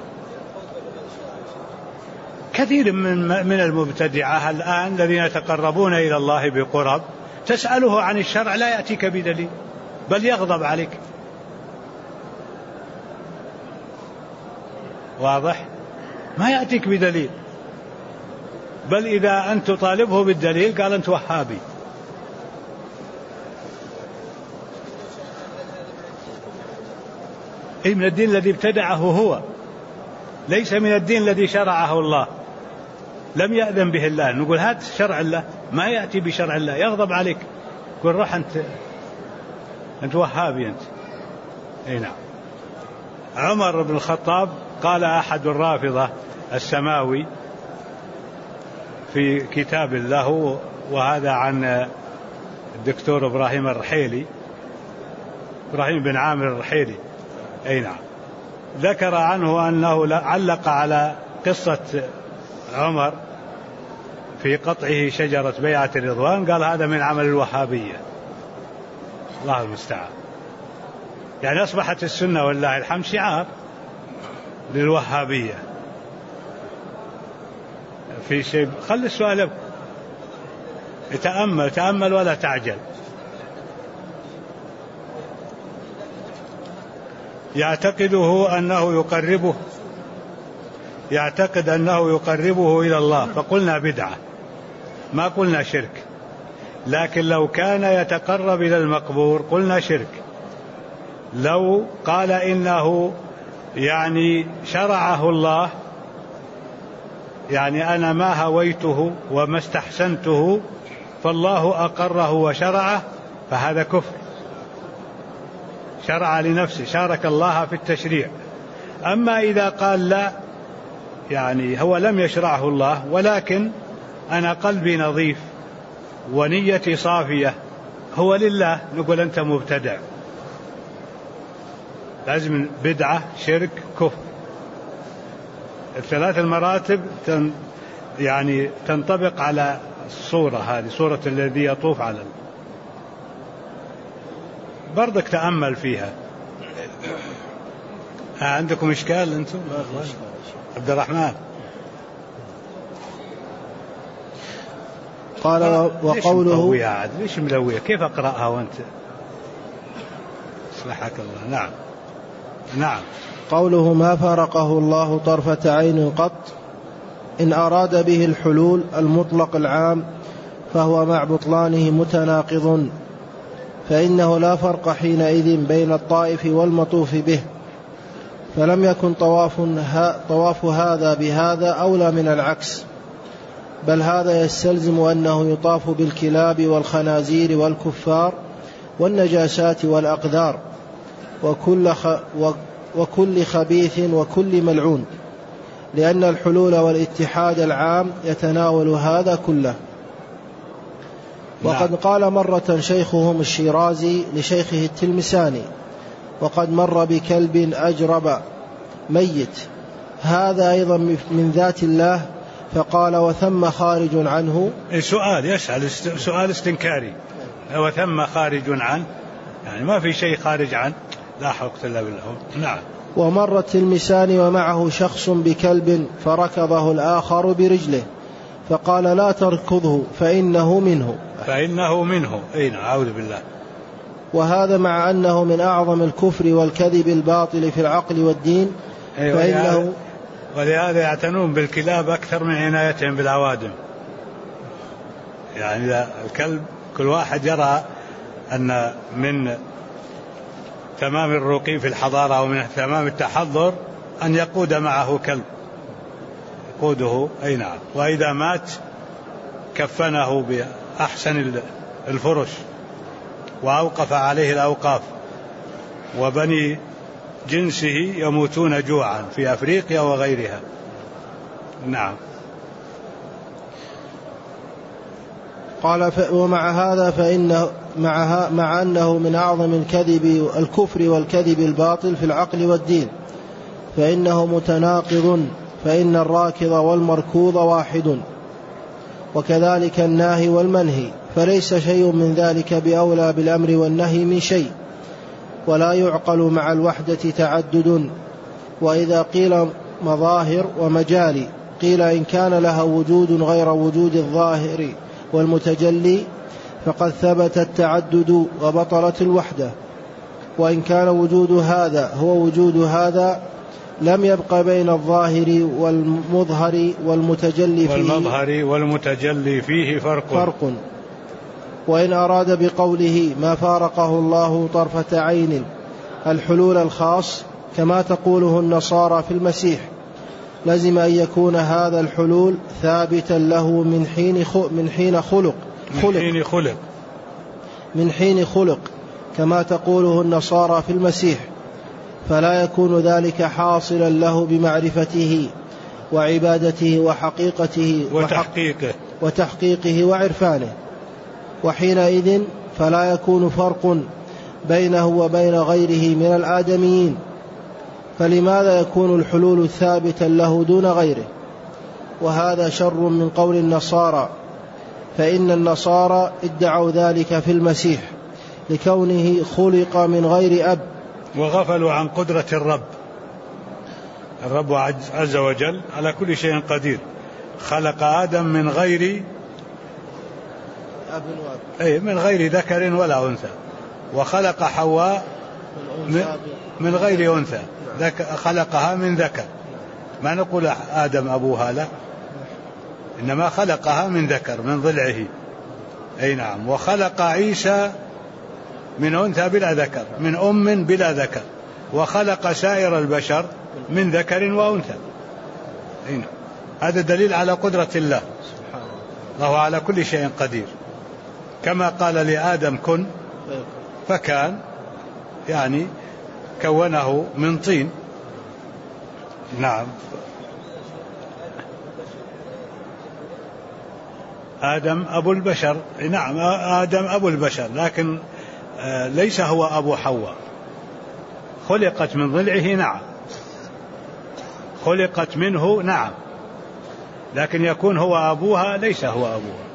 كثير من المبتدعة الآن الذين يتقربون إلى الله بقرب تسأله عن الشرع لا يأتيك بدليل، بل يغضب عليك. واضح؟ ما يأتيك بدليل، بل إذا أنت طالبه بالدليل قال أنت وهابي. من الدين الذي ابتدعه هو، ليس من الدين الذي شرعه الله، لم يأذن به الله. نقول هات شرع الله، ما يأتي بشرع الله، يغضب عليك، يقول روح أنت وهابي أنت. نعم. عمر بن الخطاب قال أحد الرافضة السماوي في كتاب له، وهذا عن الدكتور إبراهيم بن عامر الرحيلي، نعم، ذكر عنه أنه علق على قصة عمر في قطعه شجرة بيعة الرضوان، قال هذا من عمل الوهابية. الله المستعان. يعني أصبحت السنة والله الحمد شعار للوهابية. في شيء خلي السؤال تأمل ولا تعجل. يعتقده أنه يعتقد أنه يقربه إلى الله، فقلنا بدعة، ما قلنا شرك. لكن لو كان يتقرب إلى المقبور قلنا شرك. لو قال إنه يعني شرعه الله، يعني أنا ما هويته وما استحسنته فالله أقره وشرعه، فهذا كفر، شرع لنفسه، شارك الله في التشريع. أما إذا قال لا، يعني هو لم يشرعه الله ولكن أنا قلبي نظيف ونيتي صافية، هو لله، نقول أنت مبتدع. لازم بدعة، شرك، كفر. الثلاث المراتب يعني تنطبق على الصورة هذه، صورة الذي يطوف على برضك تأمل فيها. عندكم إشكال أنتم؟ عبد الرحمن قال وقوله ليش ملوية؟ كيف أقرأها وأنت؟ صلحك الله. نعم. قوله ما فارقه الله طرفة عين قط، إن أراد به الحلول المطلق العام فهو مع بطلانه متناقض، فإنه لا فرق حينئذ بين الطائف والمطوف به، فلم يكن طواف هذا بهذا أولى من العكس، بل هذا يستلزم أنه يطاف بالكلاب والخنازير والكفار والنجاسات والأقذار وكل خبيث وكل ملعون، لأن الحلول والاتحاد العام يتناول هذا كله. وقد قال مرة شيخهم الشيرازي لشيخه التلمساني: وقد مر بكلب أجرب ميت، هذا أيضا من ذات الله؟ فقال: وثم خارج عنه. سؤال يسأل سؤال استنكاري، وثم خارج عنه، يعني ما في شيء خارج عنه، لا حق إلا بالله. نعم. ومر التلمساني ومعه شخص بكلب فركضه الآخر برجله، فقال: لا تركضه فإنه منه. أين أعوذ بالله. وهذا مع أنه من أعظم الكفر والكذب الباطل في العقل والدين، فإنه ولهذا يعتنون بالكلاب أكثر من عنايتهم بالعوادم. يعني الكلب كل واحد يرى أن من تمام الرقي في الحضارة ومن تمام التحضر أن يقود معه كلب يقوده. أي نعم. وإذا مات كفنه بأحسن الفرش وأوقف عليه الأوقاف، وبني جنسه يموتون جوعا في أفريقيا وغيرها. نعم. قال: ومع هذا فإنه مع أنه من أعظم الكفر والكذب الباطل في العقل والدين، فإنه متناقض، فإن الراكض والمركوض واحد، وكذلك الناهي والمنهي، فليس شيء من ذلك بأولى بالأمر والنهي من شيء، ولا يعقل مع الوحدة تعدد. وإذا قيل مظاهر ومجالي، قيل إن كان لها وجود غير وجود الظاهر والمتجلي فقد ثبت التعدد وبطلت الوحدة، وإن كان وجود هذا هو وجود هذا لم يبق بين الظاهر والمظهر والمتجلي فيه فرق. وإن أراد بقوله ما فارقه الله طرفة عين الحلول الخاص كما تقوله النصارى في المسيح، لزم أن يكون هذا الحلول ثابتا له من حين خلق كما تقوله النصارى في المسيح، فلا يكون ذلك حاصلا له بمعرفته وعبادته وتحقيقه وعرفانه، وحينئذ فلا يكون فرق بينه وبين غيره من الآدميين. فلماذا يكون الحلول ثابتا له دون غيره؟ وهذا شر من قول النصارى، فإن النصارى ادعوا ذلك في المسيح لكونه خلق من غير أب، وغفلوا عن قدرة الرب عز وجل على كل شيء قدير. خلق آدم من غير أب وأب، أي من غير ذكر ولا أنثى، وخلق حواء من غير أنثى، خلقها من ذكر. ما نقول آدم أبوها، لا، إنما خلقها من ذكر من ضلعه. أي نعم. وخلق عيسى من أنثى بلا ذكر، من أم بلا ذكر، وخلق سائر البشر من ذكر وأنثى. أي نعم. هذا دليل على قدرة الله، الله على كل شيء قدير. كما قال لآدم كن فكان، يعني كونه من طين. نعم. آدم أبو البشر. نعم، آدم أبو البشر، لكن ليس هو أبو حواء. خلقت من ضلعه، نعم، خلقت منه، نعم، لكن يكون هو أبوها، ليس هو أبوها،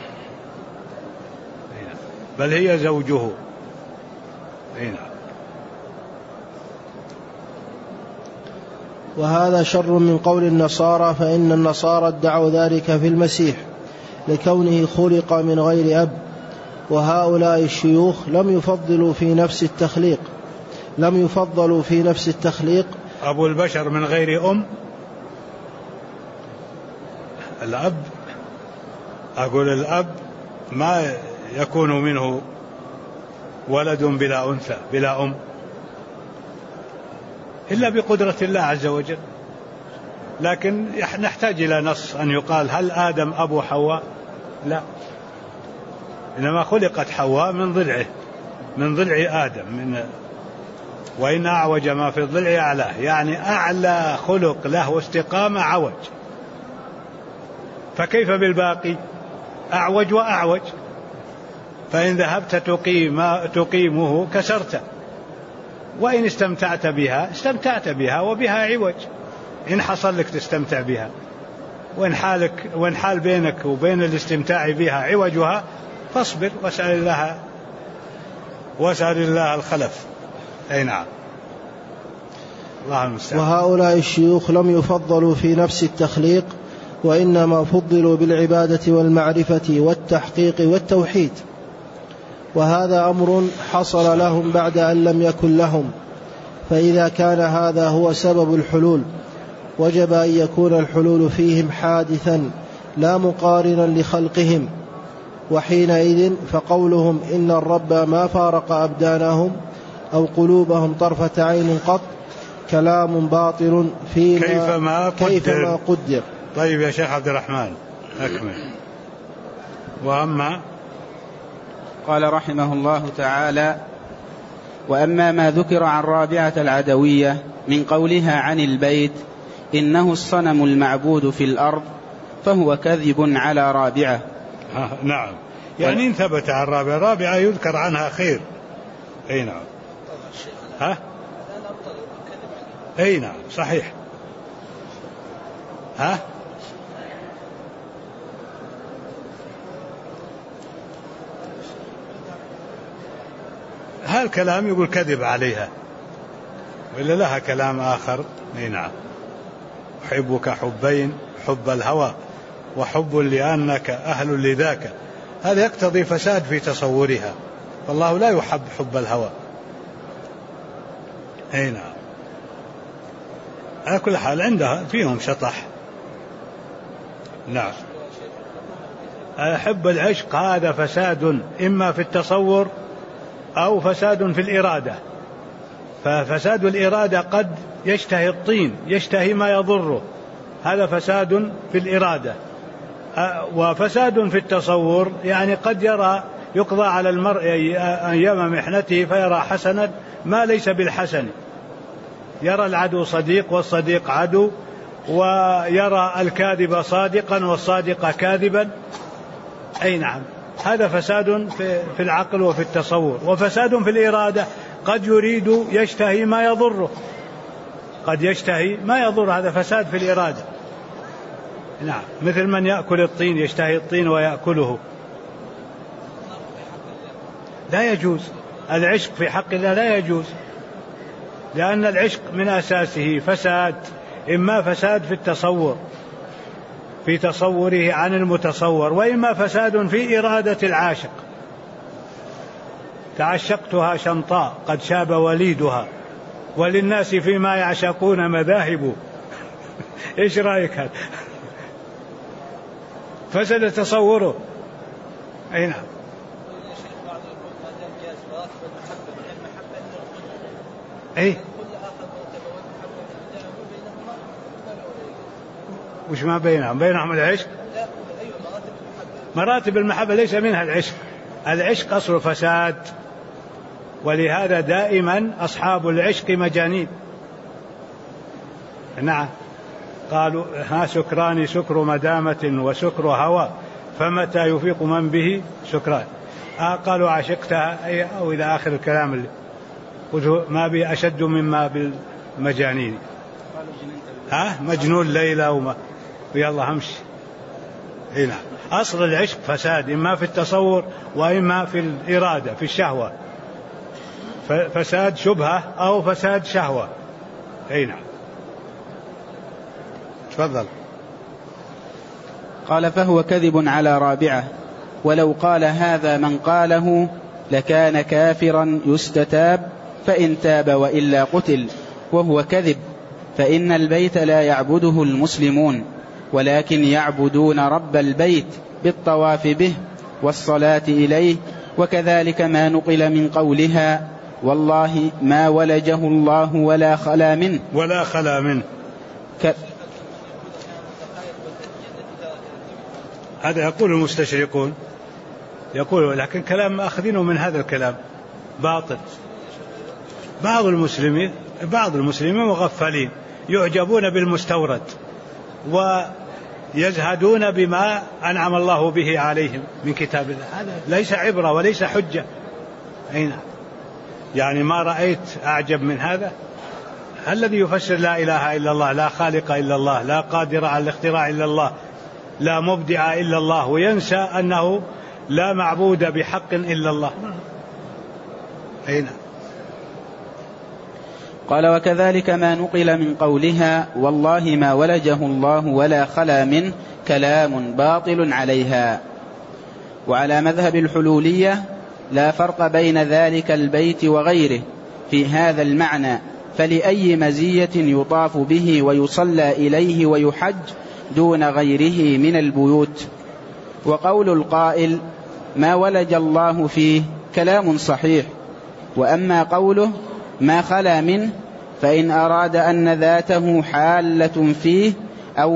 بل هي زوجه. نعم. وهذا شر من قول النصارى، فإن النصارى ادعوا ذلك في المسيح لكونه خلق من غير أب، وهؤلاء الشيوخ لم يفضلوا في نفس التخليق أبو البشر من غير أم. الأب، أقول الأب ما يكون منه ولد بلا أنثى بلا أم، إلا بقدرة الله عز وجل. لكن نحتاج إلى نص أن يقال هل آدم أبو حواء؟ لا، إنما خلقت حواء من ضلع آدم، وإن أعوج ما في الضلع أعلاه، يعني أعلى خلق له استقامة عوج، فكيف بالباقي؟ أعوج وأعوج، فإن ذهبت تقيمه كسرت، وإن استمتعت بها وبها عوج، إن حصل لك تستمتع بها، وإن حال بينك وبين الاستمتاع بها عوجها فاصبر واسأل الله الخلف. أي نعم. الله المستعان. وهؤلاء الشيوخ لم يفضلوا في نفس التخليق، وإنما فضلوا بالعبادة والمعرفة والتحقيق والتوحيد، وهذا أمر حصل لهم بعد أن لم يكن لهم، فإذا كان هذا هو سبب الحلول وجب أن يكون الحلول فيهم حادثا لا مقارنا لخلقهم، وحينئذ فقولهم إن الرب ما فارق أبدانهم أو قلوبهم طرفة عين قط كلام باطل كيفما قدر. طيب يا شيخ عبد الرحمن أكمل. وأما قال رحمه الله تعالى: وأما ما ذكر عن رابعة العدوية من قولها عن البيت إنه الصنم المعبود في الأرض فهو كذب على رابعة. نعم، يعني إن ثبت عن رابعة يذكر عنها خير. أي نعم. أي نعم صحيح. هالكلام يقول كذب عليها، وإلا لها كلام آخر. أي نعم. أحبك حبين، حب الهوى وحب لأنك أهل لذاك، هذا يقتضي فساد في تصورها، فالله لا يحب حب الهوى. أي نعم. على كل حال عندها فيهم شطح. نعم. حب العشق هذا فساد إما في التصور أو فساد في الإرادة، ففساد الإرادة قد يشتهي الطين، يشتهي ما يضره، هذا فساد في الإرادة. وفساد في التصور يعني قد يقضى على المرء أيام محنته فيرى حسنا ما ليس بالحسن، يرى العدو صديق والصديق عدو، ويرى الكاذب صادقا والصادق كاذبا. أي نعم. هذا فساد في العقل وفي التصور. وفساد في الإرادة قد يريد يشتهي ما يضره، قد يشتهي ما يضر، هذا فساد في الإرادة. نعم. مثل من يأكل الطين، يشتهي الطين ويأكله، لا يجوز. العشق في حق الله لا يجوز، لأن العشق من أساسه فساد، إما فساد في التصور في تصوره عن المتصور، وإما فساد في إرادة العاشق. تعشقتها شنطاء قد شاب وليدها وللناس فيما يعشقون مذاهب. إيش رأيك هذا؟ فسد تصوره. أي نعم. أي وش ما بينهم العشق؟ مراتب المحبة ليس منها العشق. العشق أصل فساد، ولهذا دائما أصحاب العشق مجانين. نعم. قالوا ها سكران سكر مدامة وسكر هوى فمتى يفيق من به سكران. قالوا عشقتها أو إلى آخر الكلام اللي ما بي أشد مما بالمجانين. مجنون ليلى ويلا همشي. هنا أصل العشق فساد، إما في التصور وإما في الإرادة في الشهوة، فساد شبهة أو فساد شهوة. هنا تفضل. قال: فهو كذب على رابعة، ولو قال هذا من قاله لكان كافرا يستتاب، فإن تاب وإلا قتل، وهو كذب، فإن البيت لا يعبده المسلمون، ولكن يعبدون رب البيت بالطواف به والصلاة إليه، وكذلك ما نقل من قولها والله ما ولجه الله ولا خلا منه ولا خلا منه. هذا يقول المستشرقون، يقول، لكن كلام أخذينه من هذا الكلام باطل. بعض المسلمين مغفلين يعجبون بالمستورد ويزهدون بما أنعم الله به عليهم من كتاب الله. هذا ليس عبرة وليس حجة. أين يعني ما رأيت أعجب من هذا؟ الذي يفسر لا إله إلا الله، لا خالق إلا الله، لا قادر على الاختراع إلا الله، لا مبدع إلا الله، وينسى أنه لا معبود بحق إلا الله. أين؟ قال: وكذلك ما نقل من قولها والله ما ولجه الله ولا خلا منه كلام باطل عليها. وعلى مذهب الحلولية لا فرق بين ذلك البيت وغيره في هذا المعنى، فلأي مزية يطاف به ويصلى إليه ويحج دون غيره من البيوت. وقول القائل ما ولج الله فيه كلام صحيح. وأما قوله ما خلا منه فإن أراد أن ذاته حالة فيه أو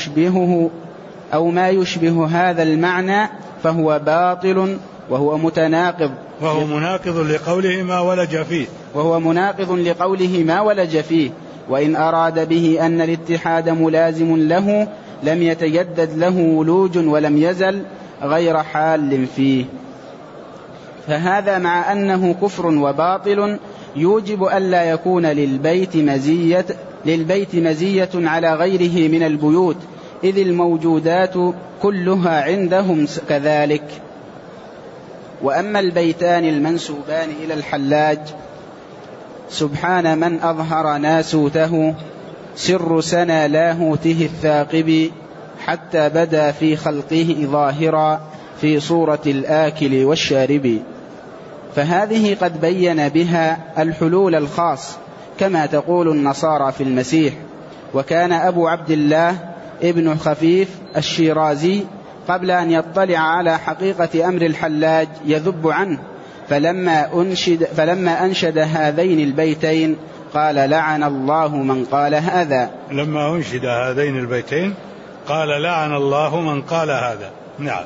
ما يشبه هذا المعنى فهو باطل وهو مناقض لقوله ما ولج فيه. وإن أراد به أن الاتحاد ملازم له لم يتجدد له ولوج ولم يزل غير حال فيه. فهذا مع أنه كفر وباطل يوجب ألا يكون للبيت مزية على غيره من البيوت، إذ الموجودات كلها عندهم كذلك. وأما البيتان المنسوبان إلى الحلاج سبحان من أظهر ناسوته سر سنى لاهوته الثاقب حتى بدا في خلقه ظاهرا في صورة الآكل والشارب. فهذه قد بين بها الحلول الخاص كما تقول النصارى في المسيح. وكان أبو عبد الله ابن خفيف الشيرازي قبل أن يطلع على حقيقة أمر الحلاج يذب عنه، فلما أنشد هذين البيتين قال لعن الله من قال هذا. لما أنشد هذين البيتين قال لعن الله من قال هذا. نعم.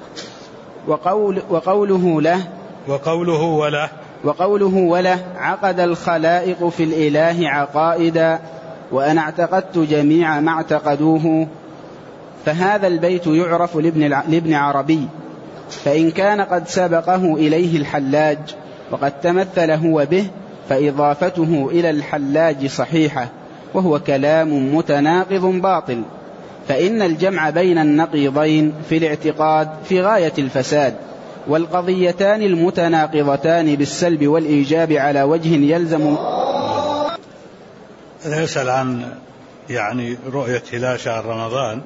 وقوله وله عقد الخلائق في الإله عقائدا وأنا اعتقدت جميع ما اعتقدوه. فهذا البيت يعرف لابن عربي، فإن كان قد سبقه إليه الحلاج وقد تمثل هو به فإضافته إلى الحلاج صحيحة، وهو كلام متناقض باطل، فإن الجمع بين النقيضين في الاعتقاد في غاية الفساد، والقضيتان المتناقضتان بالسلب والإيجاب على وجه يلزم. يسأل عن يعني رؤية هلال شهر رمضان،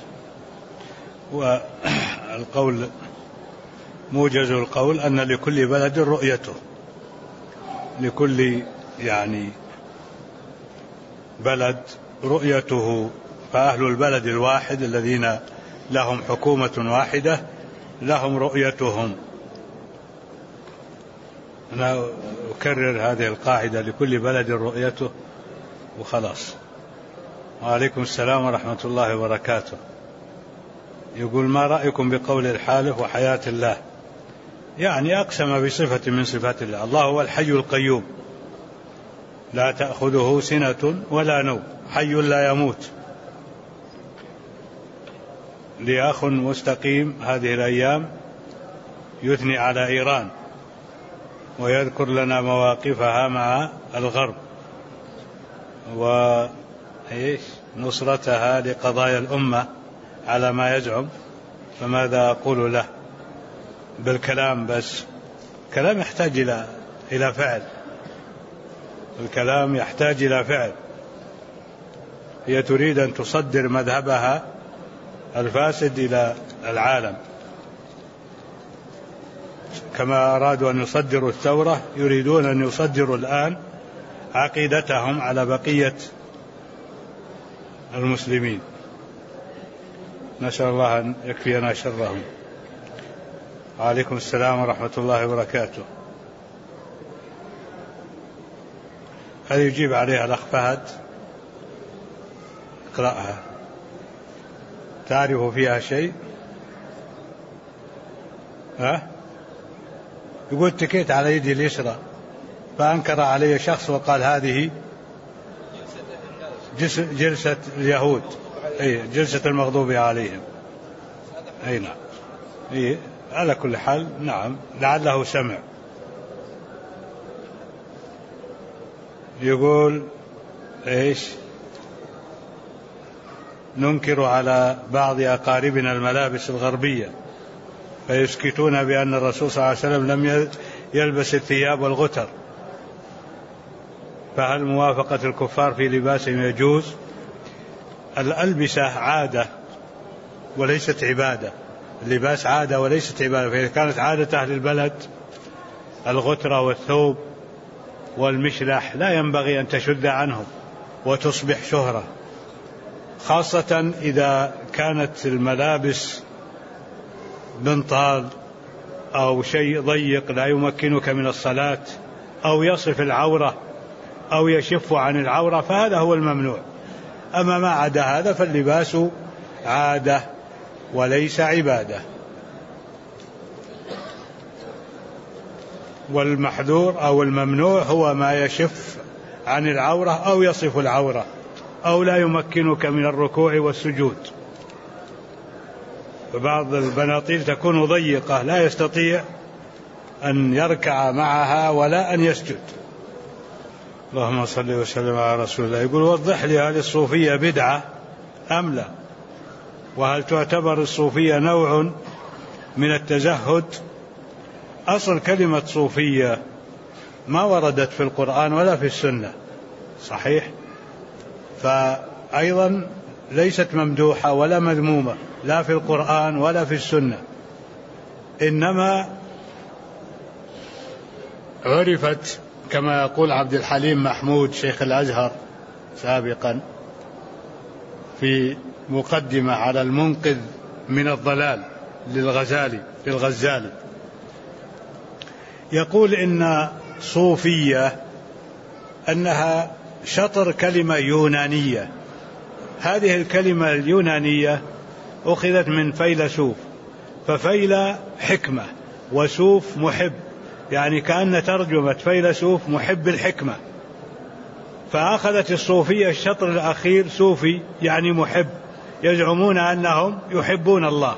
والقول موجز القول أن لكل بلد رؤيته، لكل يعني بلد رؤيته، فأهل البلد الواحد الذين لهم حكومة واحدة لهم رؤيتهم. أنا أكرر هذه القاعدة لكل بلد رؤيته وخلاص. وعليكم السلام ورحمة الله وبركاته. يقول ما رأيكم بقول الحالف وحياة الله؟ يعني أقسم بصفة من صفات الله. الله هو الحي القيوم لا تأخذه سنة ولا نوم، حي لا يموت. لأخ مستقيم هذه الأيام يثني على إيران ويذكر لنا مواقفها مع الغرب ونصرتها لقضايا الأمة على ما يزعم، فماذا أقول له؟ بالكلام بس. كلام يحتاج إلى فعل، الكلام يحتاج إلى فعل. هي تريد أن تصدر مذهبها الفاسد إلى العالم، كما أرادوا أن يصدروا الثورة يريدون أن يصدروا الآن عقيدتهم على بقية المسلمين. نسأل الله أن يكفينا شرهم. وعليكم السلام ورحمة الله وبركاته. هذه يجيب عليها الأخ فهد، اقرأها. تعرف فيها شيء؟ يقول اتكيت على يدي اليسرى فأنكر علي شخص وقال هذه جلسة اليهود، أي جلسة المغضوب عليهم. أي نعم. أي على كل حال نعم، لعله سمع. يقول إيش؟ ننكر على بعض أقاربنا الملابس الغربية فيسكتون بأن الرسول صلى الله عليه وسلم لم يلبس الثياب والغتر، فهل موافقة الكفار في لباسهم يجوز؟ الألبسة عادة وليست عبادة، اللباس عادة وليست عبادة، فإذا كانت عادة أهل البلد الغترة والثوب والمشلح لا ينبغي أن تشد عنهم وتصبح شهرة، خاصة إذا كانت الملابس بنطال أو شيء ضيق لا يمكنك من الصلاة أو يصف العورة أو يشف عن العورة، فهذا هو الممنوع. أما ما عدا هذا فاللباس عادة وليس عبادة. والمحذور أو الممنوع هو ما يشف عن العورة أو يصف العورة أو لا يمكنك من الركوع والسجود. فبعض البناطيل تكون ضيقة لا يستطيع أن يركع معها ولا أن يسجد. اللهم صل وسلم على رسول الله. يقول وضح لي هل الصوفية بدعة أم لا؟ وهل تعتبر الصوفية نوع من التزهد؟ أصل كلمة صوفية ما وردت في القرآن ولا في السنة صحيح، فأيضا ليست ممدوحة ولا مذمومة لا في القرآن ولا في السنة، إنما عرفت كما يقول عبد الحليم محمود شيخ الأزهر سابقا في مقدمة على المنقذ من الضلال للغزالي، يقول إن صوفية أنها شطر كلمة يونانية، هذه الكلمة اليونانية أخذت من فيلسوف، ففيل حكمة وسوف محب، يعني كأن ترجمة فيلسوف محب الحكمة، فأخذت الصوفية الشطر الأخير صوفي يعني محب، يزعمون أنهم يحبون الله،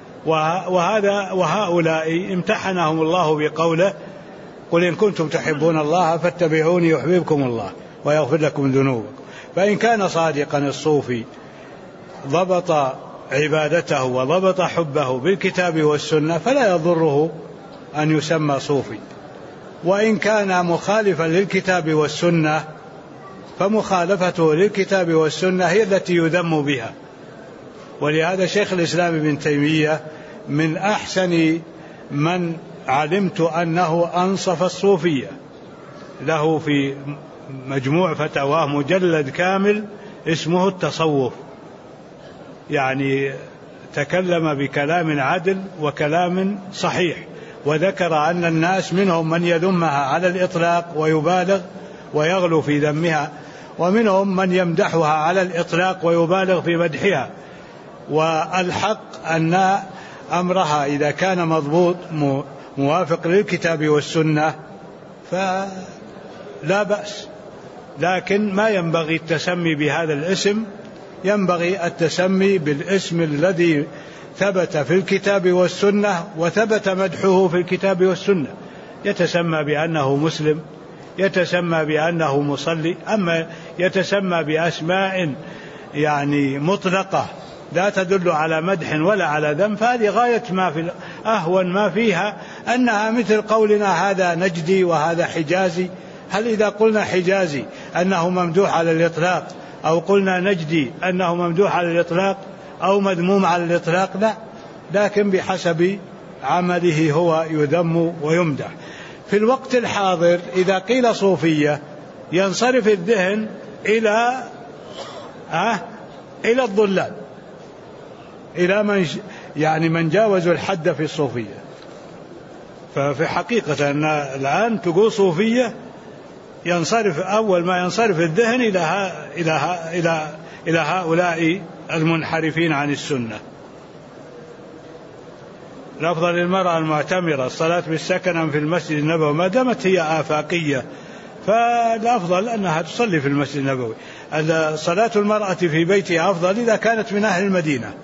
وهؤلاء امتحنهم الله بقوله قل إن كنتم تحبون الله فاتبعوني يحببكم الله ويغفر لكم ذنوبكم. فإن كان صادقا الصوفي ضبط عبادته وضبط حبه بالكتاب والسنة فلا يضره أن يسمى صوفي، وإن كان مخالفا للكتاب والسنة فمخالفته للكتاب والسنة هي التي يذم بها. ولهذا شيخ الإسلام ابن تيمية من أحسن من علمت أنه أنصف الصوفية، له في مجموع فتاواه مجلد كامل اسمه التصوف، يعني تكلم بكلام عدل وكلام صحيح، وذكر أن الناس منهم من يذمها على الإطلاق ويبالغ ويغلو في ذمها، ومنهم من يمدحها على الإطلاق ويبالغ في مدحها، والحق أن أمرها إذا كان مضبوط موافق للكتاب والسنة فلا بأس، لكن ما ينبغي التسمي بهذا الاسم، ينبغي التسمي بالاسم الذي ثبت في الكتاب والسنة وثبت مدحه في الكتاب والسنة، يتسمى بأنه مسلم، يتسمى بأنه مصلي. أما يتسمى بأسماء يعني مطلقة لا تدل على مدح ولا على ذم، فهذه غاية ما في أهون ما فيها أنها مثل قولنا هذا نجدي وهذا حجازي. هل إذا قلنا حجازي أنه ممدوح على الإطلاق، أو قلنا نجدي أنه ممدوح على الإطلاق أو مذموم على الإطلاق؟ لا، لكن بحسب عمله هو يذم ويمدح. في الوقت الحاضر إذا قيل صوفية ينصرف الذهن إلى الضلال، إلى من جاوزوا الحد في الصوفية. ففي حقيقة أن الآن تقول صوفية ينصرف أول ما ينصرف الذهن إلى هؤلاء المنحرفين عن السنة. الأفضل للمرأة المعتمرة الصلاة بالسكن في المسجد النبوي ما دامت هي آفاقية، فالأفضل أنها تصلي في المسجد النبوي. صلاة المرأة في بيتها أفضل إذا كانت من أهل المدينة،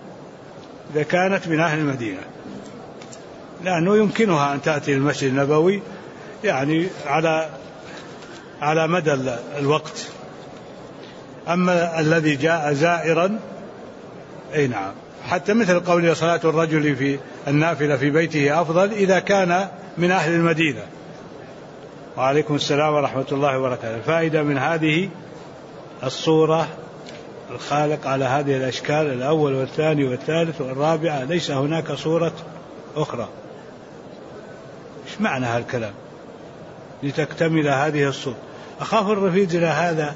لأنه يمكنها أن تأتي المسجد النبوي يعني على مدى الوقت. أما الذي جاء زائرا أي نعم، حتى مثل قول صلاة الرجل في النافلة في بيته أفضل إذا كان من أهل المدينة. وعليكم السلام ورحمة الله وبركاته. الفائدة من هذه الصورة الخالق على هذه الأشكال الأول والثاني والثالث والرابعة، ليس هناك صورة أخرى. إيش معنى هالكلام؟ لتكتمل هذه الصورة. أخاف الرفيد هذا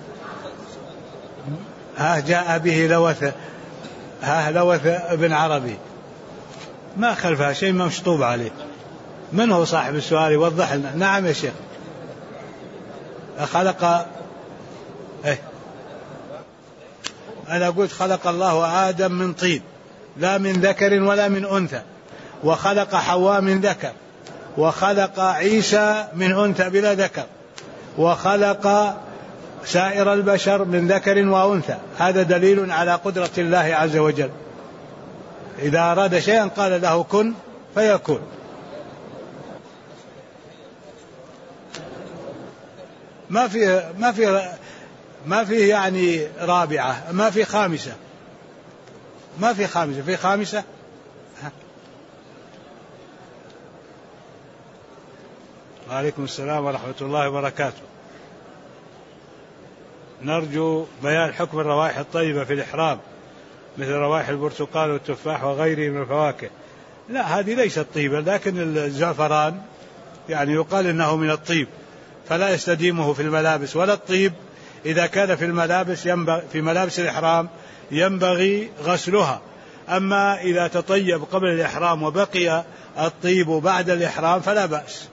جاء به لوث ابن عربي، ما خلفها شيء مشطوب عليه. من هو صاحب السؤال؟ يوضح لنا. نعم يا شيخ. خلق أنا قلت خلق الله آدم من طين لا من ذكر ولا من أنثى، وخلق حواء من ذكر، وخلق عيسى من أنثى بلا ذكر، وخلق سائر البشر من ذكر وأنثى. هذا دليل على قدرة الله عز وجل، إذا أراد شيئا قال له كن فيكون. ما فيه يعني رابعة، ما في خامسة، في خامسة. وعليكم السلام ورحمة الله وبركاته. نرجو بيان حكم الروائح الطيبة في الإحرام مثل روائح البرتقال والتفاح وغيره من الفواكه. لا، هذه ليست طيبة، لكن الزعفران يعني يقال إنه من الطيب فلا يستديمه في الملابس، ولا الطيب إذا كان في ملابس الإحرام ينبغي غسلها. أما إذا تطيب قبل الإحرام وبقي الطيب بعد الإحرام فلا بأس.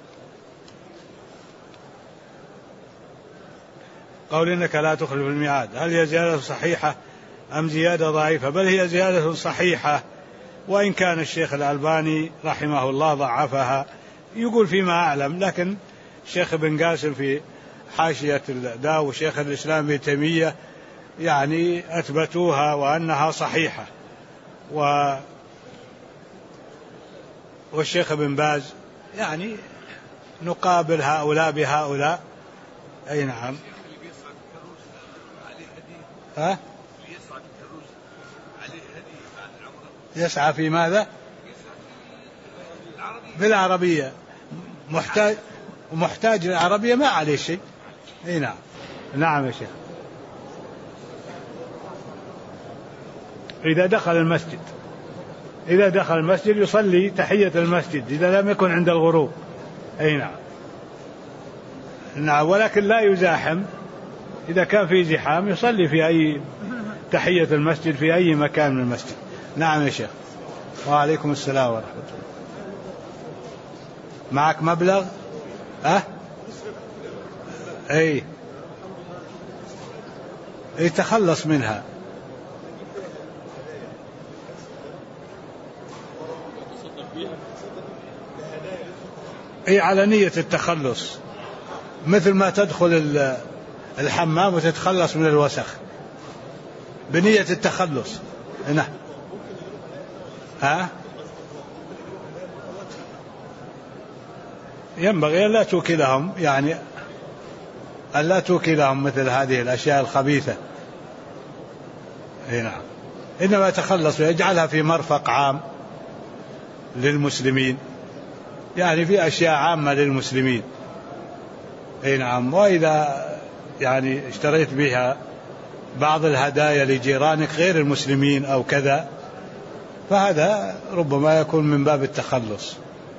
قول إنك لا تخلف الميعاد، هل هي زيادة صحيحة أم زيادة ضعيفة؟ بل هي زيادة صحيحة، وإن كان الشيخ الألباني رحمه الله ضعفها يقول فيما أعلم، لكن الشيخ ابن قاسم في حاشية الداء وشيخ الإسلام ابن تيمية يعني أثبتوها وأنها صحيحة، والشيخ ابن باز يعني نقابل هؤلاء بهؤلاء. أي نعم. يسعى في ماذا؟ بالعربية، محتاج للعربية ما عليه شيء. اي نعم. نعم يا شيخ. إذا دخل المسجد يصلي تحية المسجد إذا لم يكن عند الغروب. اي نعم. نعم، ولكن لا يزاحم. إذا كان في زحام يصلي في أي تحية المسجد في أي مكان من المسجد. نعم يا شيخ. وعليكم السلام ورحمة الله. معك مبلغ؟ أي تخلص منها. أي على نية التخلص، مثل ما تدخل الحمام وتتخلص من الوسخ بنية التخلص. نعم. ينبغي أن لا توكلهم، يعني أن لا توكلهم مثل هذه الأشياء الخبيثة. نعم. إنما تخلص ويجعلها في مرفق عام للمسلمين، يعني في أشياء عامة للمسلمين. نعم. وإذا يعني اشتريت بها بعض الهدايا لجيرانك غير المسلمين أو كذا فهذا ربما يكون من باب التخلص.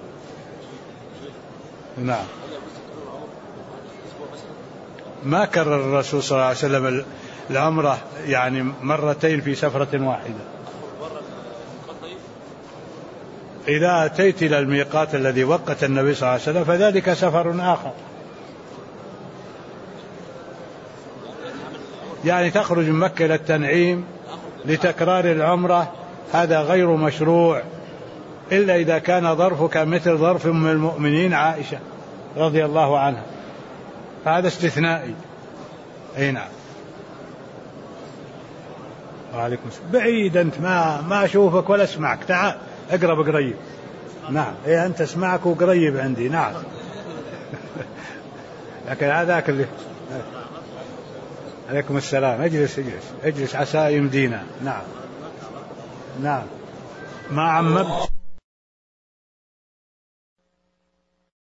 نعم. ما كرر الرسول صلى الله عليه وسلم العمرة يعني مرتين في سفرة واحدة. إذا أتيت إلى الميقات الذي وقت النبي صلى الله عليه وسلم فذلك سفر آخر. يعني تخرج من مكة إلى التنعيم لتكرار العمرة، هذا غير مشروع إلا إذا كان ظرفك مثل ظرف أم المؤمنين عائشة رضي الله عنها، فهذا استثنائي. أي نعم. وعليكم السلام. بعيد أنت، ما أشوفك ولا أسمعك، تعال اقرب قريب. نعم إيه أنت اسمعك وقريب عندي. نعم لكن هذاك اللي. عليكم السلام. اجلس عسى يمدينا. نعم ما عممت.